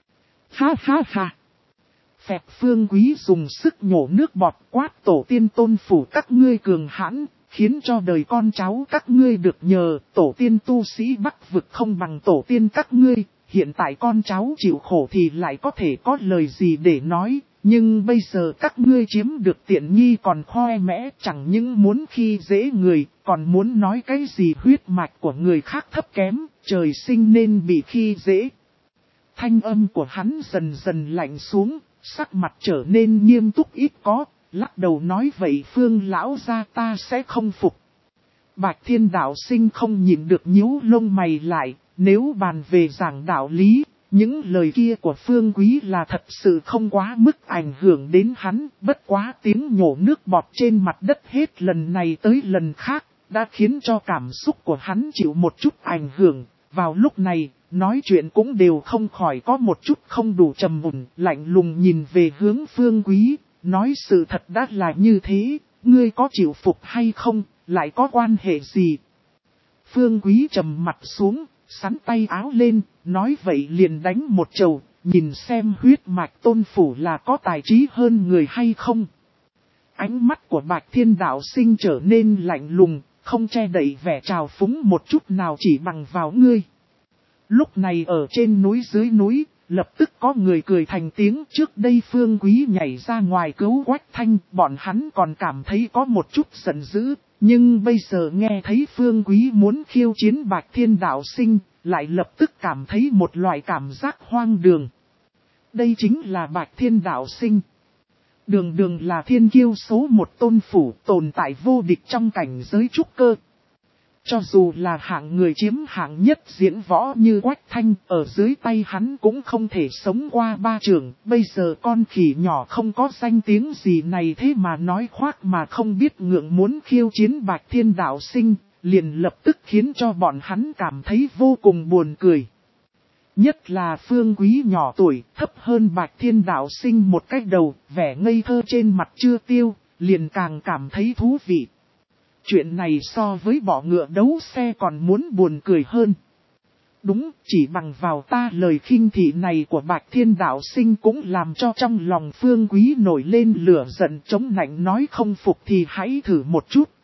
Ha ha ha! Phẹp Phương Quý dùng sức nhổ nước bọt quát tổ tiên tôn phủ các ngươi cường hãn, khiến cho đời con cháu các ngươi được nhờ, tổ tiên tu sĩ Bắc vực không bằng tổ tiên các ngươi, hiện tại con cháu chịu khổ thì lại có thể có lời gì để nói, nhưng bây giờ các ngươi chiếm được tiện nghi còn khoe mẽ, chẳng những muốn khi dễ người, còn muốn nói cái gì huyết mạch của người khác thấp kém, trời sinh nên bị khi dễ. Thanh âm của hắn dần dần lạnh xuống. Sắc mặt trở nên nghiêm túc ít có, lắc đầu nói vậy Phương lão gia ta sẽ không phục. Bạch Thiên Đạo Sinh không nhìn được nhíu lông mày lại, nếu bàn về giảng đạo lý, những lời kia của Phương Quý là thật sự không quá mức ảnh hưởng đến hắn, bất quá tiếng nhổ nước bọt trên mặt đất hết lần này tới lần khác, đã khiến cho cảm xúc của hắn chịu một chút ảnh hưởng, vào lúc này. Nói chuyện cũng đều không khỏi có một chút không đủ trầm mùn, lạnh lùng nhìn về hướng Phương Quý, nói sự thật đã là như thế, ngươi có chịu phục hay không, lại có quan hệ gì. Phương Quý trầm mặt xuống, sắn tay áo lên, nói vậy liền đánh một chầu, nhìn xem huyết mạch tôn phủ là có tài trí hơn người hay không. Ánh mắt của Bạch Thiên Đạo Sinh trở nên lạnh lùng, không che đậy vẻ trào phúng một chút nào chỉ bằng vào ngươi. Lúc này ở trên núi dưới núi, lập tức có người cười thành tiếng trước đây Phương Quý nhảy ra ngoài cứu Quách Thanh, bọn hắn còn cảm thấy có một chút giận dữ, nhưng bây giờ nghe thấy Phương Quý muốn khiêu chiến Bạch Thiên Đạo Sinh, lại lập tức cảm thấy một loại cảm giác hoang đường. Đây chính là Bạch Thiên Đạo Sinh. Đường đường là thiên kiêu số một tôn phủ, tồn tại vô địch trong cảnh giới trúc cơ. Cho dù là hạng người chiếm hạng nhất diễn võ như Quách Thanh, ở dưới tay hắn cũng không thể sống qua ba trường. Bây giờ con khỉ nhỏ không có danh tiếng gì này thế mà nói khoác mà không biết ngượng muốn khiêu chiến Bạch Thiên Đạo Sinh, liền lập tức khiến cho bọn hắn cảm thấy vô cùng buồn cười. Nhất là Phương Quý nhỏ tuổi, thấp hơn Bạch Thiên Đạo Sinh một cách đầu, vẻ ngây thơ trên mặt chưa tiêu, liền càng cảm thấy thú vị. Chuyện này so với bỏ ngựa đấu xe còn muốn buồn cười hơn. Đúng, chỉ bằng vào ta lời khinh thị này của Bạch Thiên Đạo Sinh cũng làm cho trong lòng Phương Quý nổi lên lửa giận chống nạnh nói không phục thì hãy thử một chút.